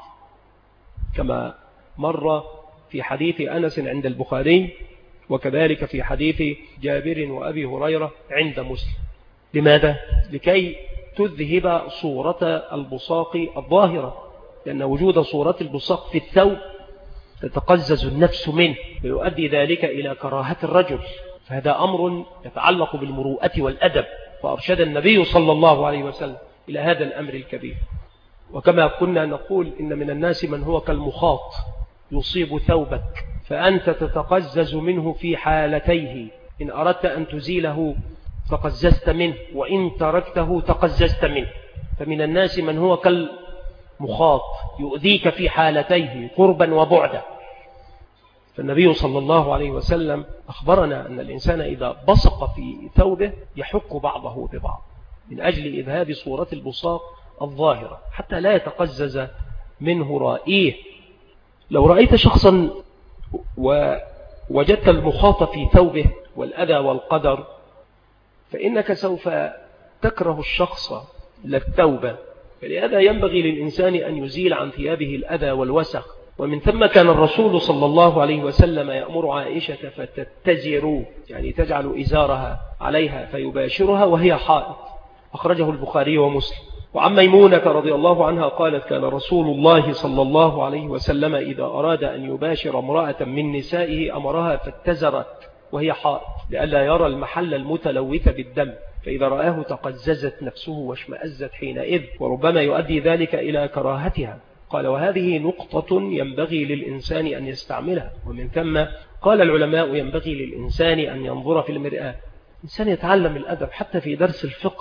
كما مر في حديث أنس عند البخاري، وكذلك في حديث جابر وأبي هريرة عند مسلم. لماذا؟ لكي تذهب صورة البصاق الظاهرة، لأن وجود صورة البصاق في الثوب تتقزز النفس منه، ويؤدي ذلك إلى كراهة الرجل، فهذا أمر يتعلق بالمروءة والأدب، فأرشد النبي صلى الله عليه وسلم إلى هذا الأمر الكبير. وكما كنا نقول إن من الناس من هو كالمخاط يصيب ثوبك فأنت تتقزز منه في حالتيه، إن أردت أن تزيله تقززت منه، وإن تركته تقززت منه، فمن الناس من هو كالمخاط يؤذيك في حالتيه قربا وبعدا. فالنبي صلى الله عليه وسلم أخبرنا أن الإنسان إذا بصق في ثوبه يحك بعضه ببعض من أجل إذهاب صورة البصاق الظاهرة حتى لا يتقزز منه رائيه. لو رأيت شخصا ووجدت المخاط في ثوبه والأذى والقدر فإنك سوف تكره الشخص للتوبة، فلهذا ينبغي للإنسان أن يزيل عن ثيابه الأذى والوسخ. ومن ثم كان الرسول صلى الله عليه وسلم يأمر عائشة فتتزر، يعني تجعل إزارها عليها فيباشرها وهي حائض، أخرجه البخاري ومسلم. وعن ميمونة رضي الله عنها قالت كان رسول الله صلى الله عليه وسلم إذا أراد أن يباشر امرأة من نسائه أمرها فاتزرت وهي حائض لئلا يرى المحل المتلوث بالدم، فإذا رآه تقززت نفسه واشمأزت حينئذ، وربما يؤدي ذلك إلى كراهتها. قال وهذه نقطة ينبغي للإنسان أن يستعملها. ومن ثم قال العلماء ينبغي للإنسان أن ينظر في المرآة. الإنسان يتعلم الأدب حتى في درس الفقه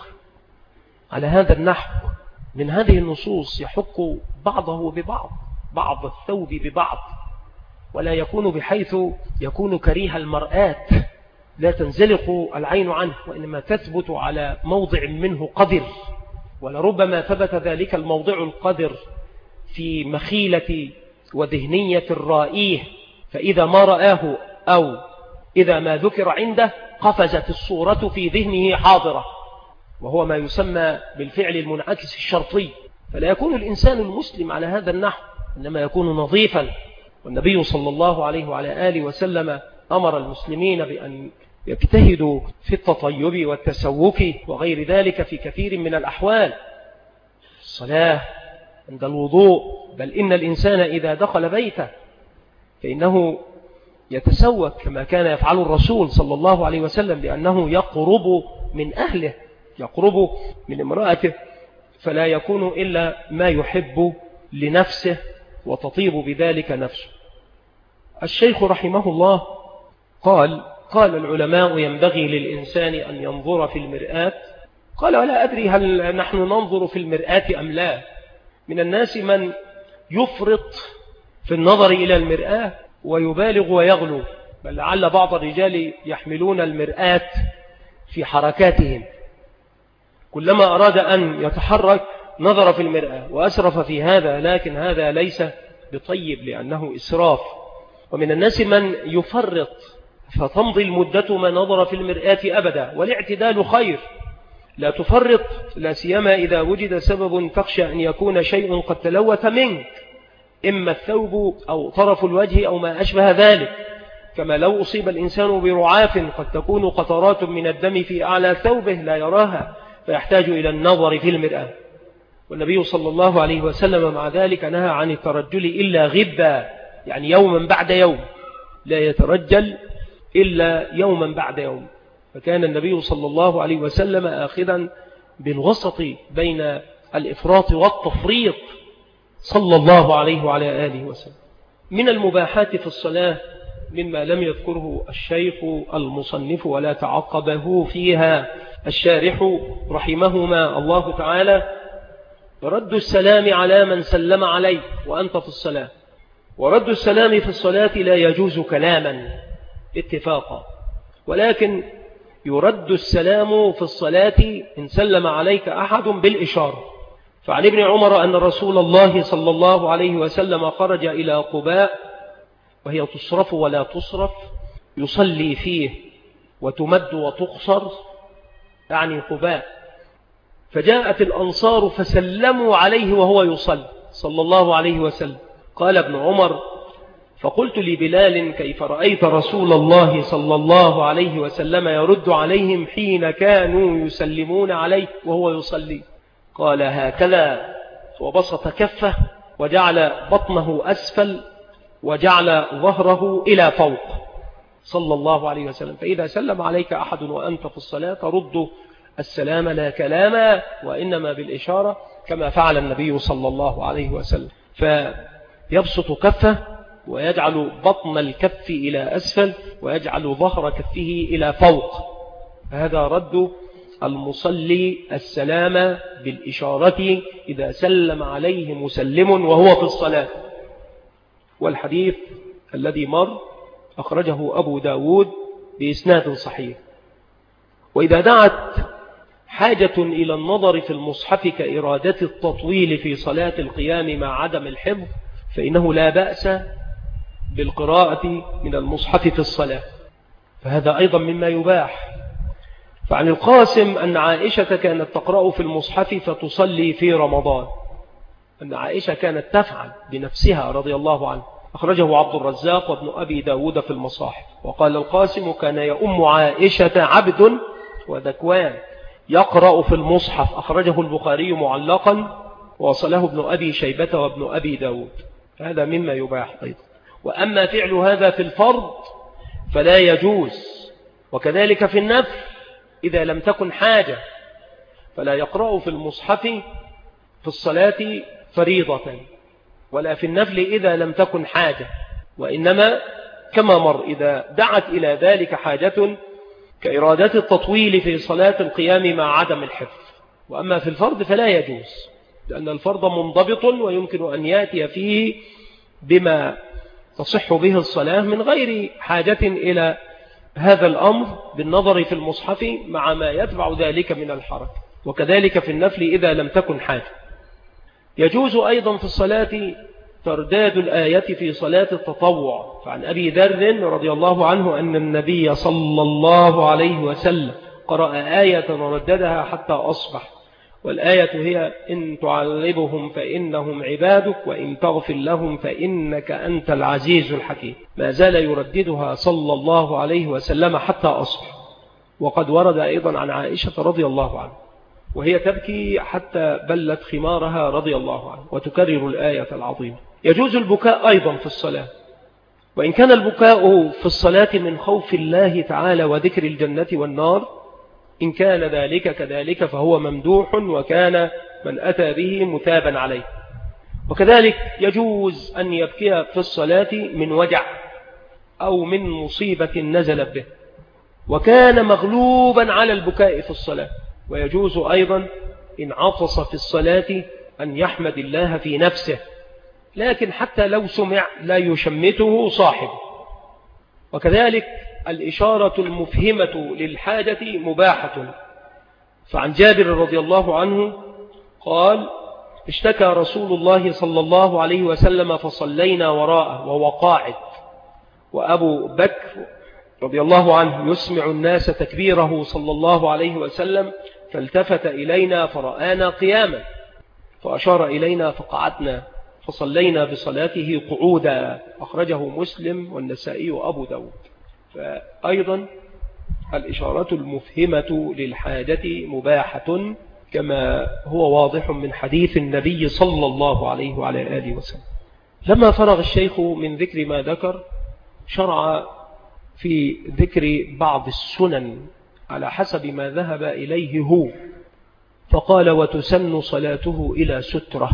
على هذا النحو، من هذه النصوص يحك بعضه ببعض، بعض الثوب ببعض، ولا يكون بحيث يكون كريه المرآة لا تنزلق العين عنه، وإنما تثبت على موضع منه قدر، ولربما ثبت ذلك الموضع القدر في مخيلة وذهنية الرائيه، فإذا ما رآه أو إذا ما ذكر عنده قفزت الصورة في ذهنه حاضرة، وهو ما يسمى بالفعل المنعكس الشرطي. فلا يكون الإنسان المسلم على هذا النحو، إنما يكون نظيفا. والنبي صلى الله عليه وعلى آله وسلم أمر المسلمين بأن يجتهدوا في التطيب والتسوك وغير ذلك في كثير من الأحوال، الصلاة، عند الوضوء، بل إن الإنسان إذا دخل بيته فإنه يتسوك كما كان يفعل الرسول صلى الله عليه وسلم، لأنه يقرب من أهله، يقرب من امرأته، فلا يكون إلا ما يحب لنفسه وتطيب بذلك نفسه. الشيخ رحمه الله قال العلماء ينبغي للإنسان أن ينظر في المرآة. قال ولا أدري هل نحن ننظر في المرآة أم لا. من الناس من يفرط في النظر إلى المرآة ويبالغ ويغلو، بل لعل بعض الرجال يحملون المرآة في حركاتهم، كلما أراد أن يتحرك نظر في المرآة وأسرف في هذا، لكن هذا ليس بطيب لأنه إسراف. ومن الناس من يفرط فتمضي المدة ما نظر في المرآة أبدا، والاعتدال خير، لا تفرط، لا سيما إذا وجد سبب تخشى أن يكون شيء قد تلوث منك، إما الثوب أو طرف الوجه أو ما أشبه ذلك، كما لو أصيب الإنسان برعاف قد تكون قطرات من الدم في أعلى ثوبه لا يراها فيحتاج إلى النظر في المرآة. والنبي صلى الله عليه وسلم مع ذلك نهى عن الترجل إلا غبا، يعني يوما بعد يوم، لا يترجل إلا يوما بعد يوم. فكان النبي صلى الله عليه وسلم آخذا بالوسط بين الإفراط والتفريط صلى الله عليه وعلى آله وسلم. من المباحات في الصلاة مما لم يذكره الشيخ المصنف ولا تعقبه فيها الشارح رحمهما الله تعالى رد السلام على من سلم عليه وأنت في الصلاة. ورد السلام في الصلاة لا يجوز كلاما اتفاقا، ولكن يرد السلام في الصلاة إن سلم عليك أحد بالإشارة. فعن ابن عمر أن رسول الله صلى الله عليه وسلم خرج إلى قباء وهي تصرف ولا تصرف، يصلي فيه وتمد وتقصر، يعني قباء، فجاءت الأنصار فسلموا عليه وهو يصلي صلى الله عليه وسلم. قال ابن عمر فقلت لبلال كيف رأيت رسول الله صلى الله عليه وسلم يرد عليهم حين كانوا يسلمون عليه وهو يصلي؟ قال هكذا، وبسط كفه وجعل بطنه أسفل وجعل ظهره إلى فوق صلى الله عليه وسلم. فإذا سلم عليك أحد وأنت في الصلاة ترد السلام لا كلاما وإنما بالإشارة كما فعل النبي صلى الله عليه وسلم، فيبسط كفه ويجعل بطن الكف إلى أسفل ويجعل ظهر كفه إلى فوق، هذا رد المصلي السلام بالإشارة إذا سلم عليه مسلم وهو في الصلاة. والحديث الذي مر أخرجه أبو داود بإسناد صحيح. وإذا دعت حاجة إلى النظر في المصحف كإرادة التطويل في صلاة القيام مع عدم الحفظ فإنه لا بأس بالقراءة من المصحف في الصلاة، فهذا أيضا مما يباح. فعن القاسم أن عائشة كانت تقرأ في المصحف فتصلي في رمضان، أن عائشة كانت تفعل بنفسها رضي الله عنه. أخرجه عبد الرزاق وابن أبي داود في المصاحف. وقال القاسم كان يؤم عائشة عبد وذكوان يقرأ في المصحف، أخرجه البخاري معلقا ووصله ابن أبي شيبة وابن أبي داود. هذا مما يباح أيضا. وأما فعل هذا في الفرض فلا يجوز، وكذلك في النفل إذا لم تكن حاجة، فلا يقرأ في المصحف في الصلاة فريضة ولا في النفل إذا لم تكن حاجة، وإنما كما مر إذا دعت إلى ذلك حاجة كإرادة التطويل في صلاة القيام مع عدم الحفظ. وأما في الفرض فلا يجوز، لأن الفرض منضبط ويمكن أن يأتي فيه بما تصح به الصلاة من غير حاجة إلى هذا الأمر بالنظر في المصحف مع ما يتبع ذلك من الحركة. وكذلك في النفل إذا لم تكن حاجة. يجوز أيضا في الصلاة ترداد الآية في صلاة التطوع. فعن أبي ذر رضي الله عنه أن النبي صلى الله عليه وسلم قرأ آية ورددها حتى أصبح، والآية هي إن تعذبهم فإنهم عبادك وإن تغفر لهم فإنك أنت العزيز الحكيم. ما زال يرددها صلى الله عليه وسلم حتى أصبح. وقد ورد أيضا عن عائشة رضي الله عنها وهي تبكي حتى بلت خمارها رضي الله عنه وتكرر الآية العظيمة. يجوز البكاء أيضا في الصلاة، وإن كان البكاء في الصلاة من خوف الله تعالى وذكر الجنة والنار، إن كان ذلك كذلك فهو ممدوح، وكان من أتى به مثابا عليه. وكذلك يجوز أن يبكي في الصلاة من وجع أو من مصيبة نزلت به وكان مغلوبا على البكاء في الصلاة. ويجوز أيضا إن عطس في الصلاة أن يحمد الله في نفسه، لكن حتى لو سمع لا يشمته صاحبه. وكذلك الإشارة المفهمة للحاجة مباحة. فعن جابر رضي الله عنه قال اشتكى رسول الله صلى الله عليه وسلم فصلينا وراءه وهو قاعد، وأبو بكر رضي الله عنه يسمع الناس تكبيره صلى الله عليه وسلم، فالتفت إلينا فرآنا قياما فأشار إلينا فقعدنا فصلينا بصلاته قعودا. أخرجه مسلم والنسائي وأبو داود. فأيضا الإشارة المفهمة للحاجة مباحة كما هو واضح من حديث النبي صلى الله عليه وعلى آله وسلم. لما فرغ الشيخ من ذكر ما ذكر شرع في ذكر بعض السنن على حسب ما ذهب إليه هو، فقال وتسن صلاته إلى سترة.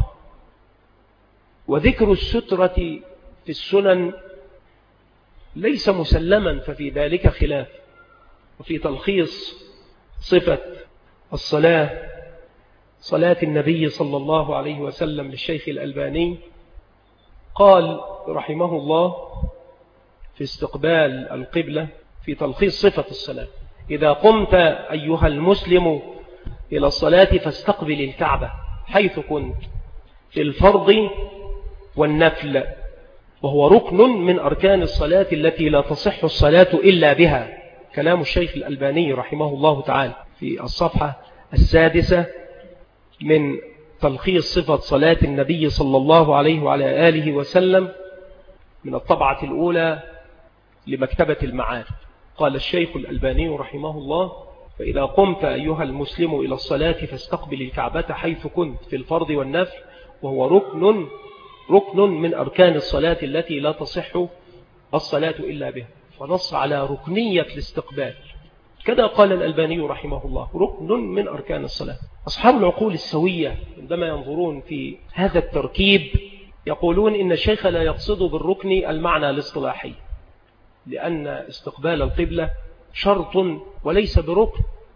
وذكر السترة في السنن ليس مسلما، ففي ذلك خلاف. وفي تلخيص صفة الصلاة صلاة النبي صلى الله عليه وسلم للشيخ الألباني قال رحمه الله في استقبال القبلة في تلخيص صفة الصلاة: إذا قمت أيها المسلم إلى الصلاة فاستقبل الكعبة حيث كنت في الفرض والنفل، وهو ركن من أركان الصلاة التي لا تصح الصلاة إلا بها. كلام الشيخ الألباني رحمه الله تعالى في الصفحة 6 من تلخيص صفة صلاة النبي صلى الله عليه وعلى آله وسلم من الطبعة الأولى لمكتبة المعارف. قال الشيخ الألباني رحمه الله: فإذا قمت أيها المسلم إلى الصلاة فاستقبل الكعبة حيث كنت في الفرض والنفل، وهو ركن من أركان الصلاة التي لا تصح الصلاة إلا بها. فنص على ركنية الاستقبال. كذا قال الألباني رحمه الله: ركن من أركان الصلاة. أصحاب العقول السوية عندما ينظرون في هذا التركيب يقولون إن الشيخ لا يقصد بالركن المعنى الاصطلاحي، لأن استقبال القبلة شرط وليس بركن،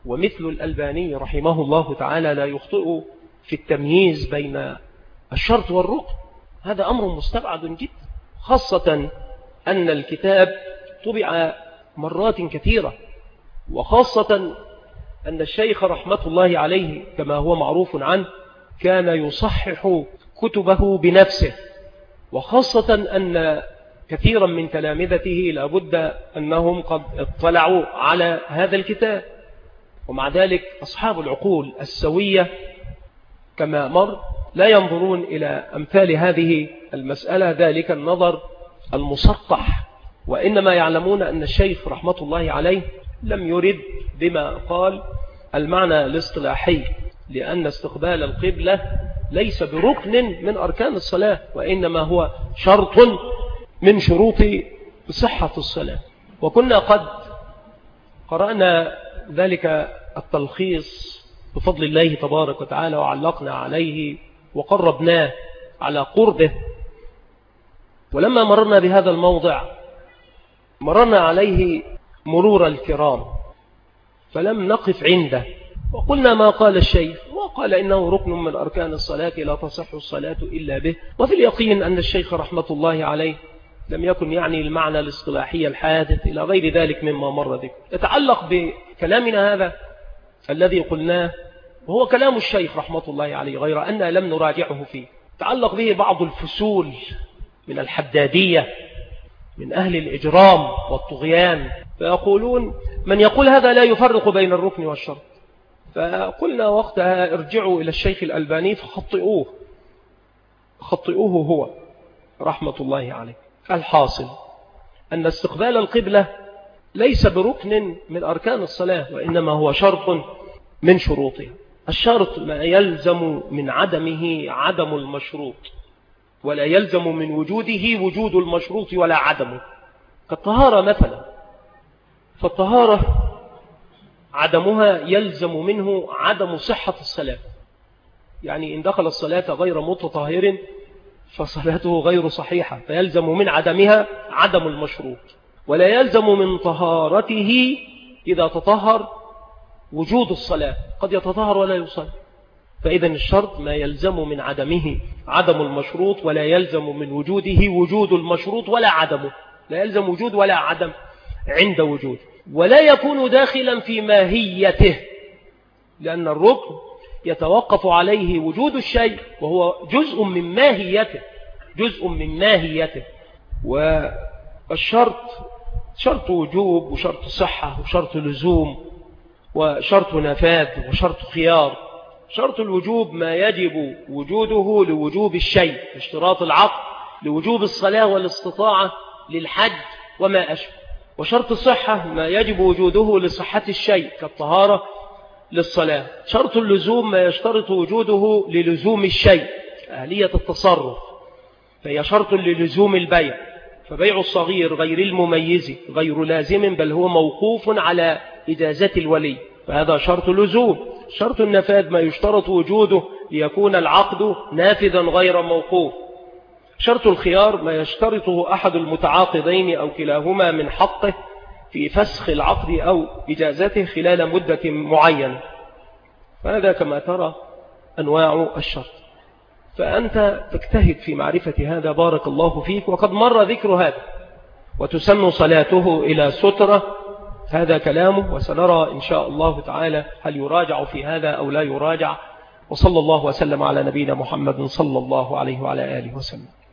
ومثل الألباني رحمه الله تعالى لا يخطئ في التمييز بين الشرط والركن. هذا أمر مستبعد جدا، خاصة أن الكتاب طبع مرات كثيرة، وخاصة أن الشيخ رحمة الله عليه كما هو معروف عنه كان يصحح كتبه بنفسه، وخاصة أن كثيرا من تلامذته لابد أنهم قد اطلعوا على هذا الكتاب. ومع ذلك أصحاب العقول السوية كما مر لا ينظرون إلى أمثال هذه المسألة ذلك النظر المسطح، وإنما يعلمون أن الشيخ رحمة الله عليه لم يرد بما قال المعنى الاصطلاحي، لأن استقبال القبلة ليس بركن من أركان الصلاة، وإنما هو شرط من شروط صحة الصلاة. وكنا قد قرأنا ذلك التلخيص بفضل الله تبارك وتعالى، وعلقنا عليه وقربناه على قربه. ولما مررنا بهذا الموضع مررنا عليه مرور الكرام، فلم نقف عنده، وقلنا ما قال الشيخ، وقال إنه ركن من أركان الصلاة لا تصح الصلاة إلا به. وفي اليقين أن الشيخ رحمة الله عليه لم يكن يعني المعنى الاصطلاحي الحادث إلى غير ذلك مما مر ذكر. يتعلق بكلامنا هذا الذي قلناه، وهو كلام الشيخ رحمة الله عليه غير أن لم نراجعه فيه، تعلق به بعض الفصول من الحدادية من أهل الإجرام والطغيان، فيقولون من يقول هذا لا يفرق بين الركن والشرط. فقلنا وقتها ارجعوا إلى الشيخ الألباني فخطئوه هو رحمة الله عليه. الحاصل أن استقبال القبلة ليس بركن من أركان الصلاة، وإنما هو شرط من شروطها. الشرط ما يلزم من عدمه عدم المشروط، ولا يلزم من وجوده وجود المشروط ولا عدمه. كالطهارة مثلا، فالطهارة عدمها يلزم منه عدم صحة الصلاة، يعني إن دخل الصلاة غير متطهر فصلاته غير صحيحة، فيلزم من عدمها عدم المشروط. ولا يلزم من طهارته إذا تطهر وجود الصلاة، قد يتطهر ولا يصلي. فإذا الشرط ما يلزم من عدمه عدم المشروط، ولا يلزم من وجوده وجود المشروط ولا عدمه. لا يلزم وجود ولا عدم عند وجود، ولا يكون داخلا في ماهيته، لأن الركن يتوقف عليه وجود الشيء، وهو جزء من ماهيته. والشرط شرط وجوب وشرط صحة وشرط لزوم وشرط نفاذ وشرط خيار. شرط الوجوب ما يجب وجوده لوجوب الشيء، اشتراط العقل لوجوب الصلاة والاستطاعة للحج وما أشبه. وشرط الصحة ما يجب وجوده لصحة الشيء كالطهارة للصلاة. شرط اللزوم ما يشترط وجوده للزوم الشيء، أهلية التصرف، فهي شرط للزوم البيع، فبيع الصغير غير المميز غير لازم، بل هو موقوف على إجازة الولي، فهذا شرط لزوم. شرط النفاذ ما يشترط وجوده ليكون العقد نافذا غير موقوف. شرط الخيار ما يشترطه أحد المتعاقدين أو كلاهما من حقه في فسخ العقد أو إجازته خلال مدة معينة. فهذا كما ترى أنواع الشرط، فأنت تجتهد في معرفة هذا بارك الله فيك. وقد مر ذكر هذا، وتسن صلاته إلى سترة، هذا كلامه، وسنرى إن شاء الله تعالى هل يراجع في هذا أو لا يراجع. وصلى الله وسلم على نبينا محمد صلى الله عليه وعلى آله وسلم.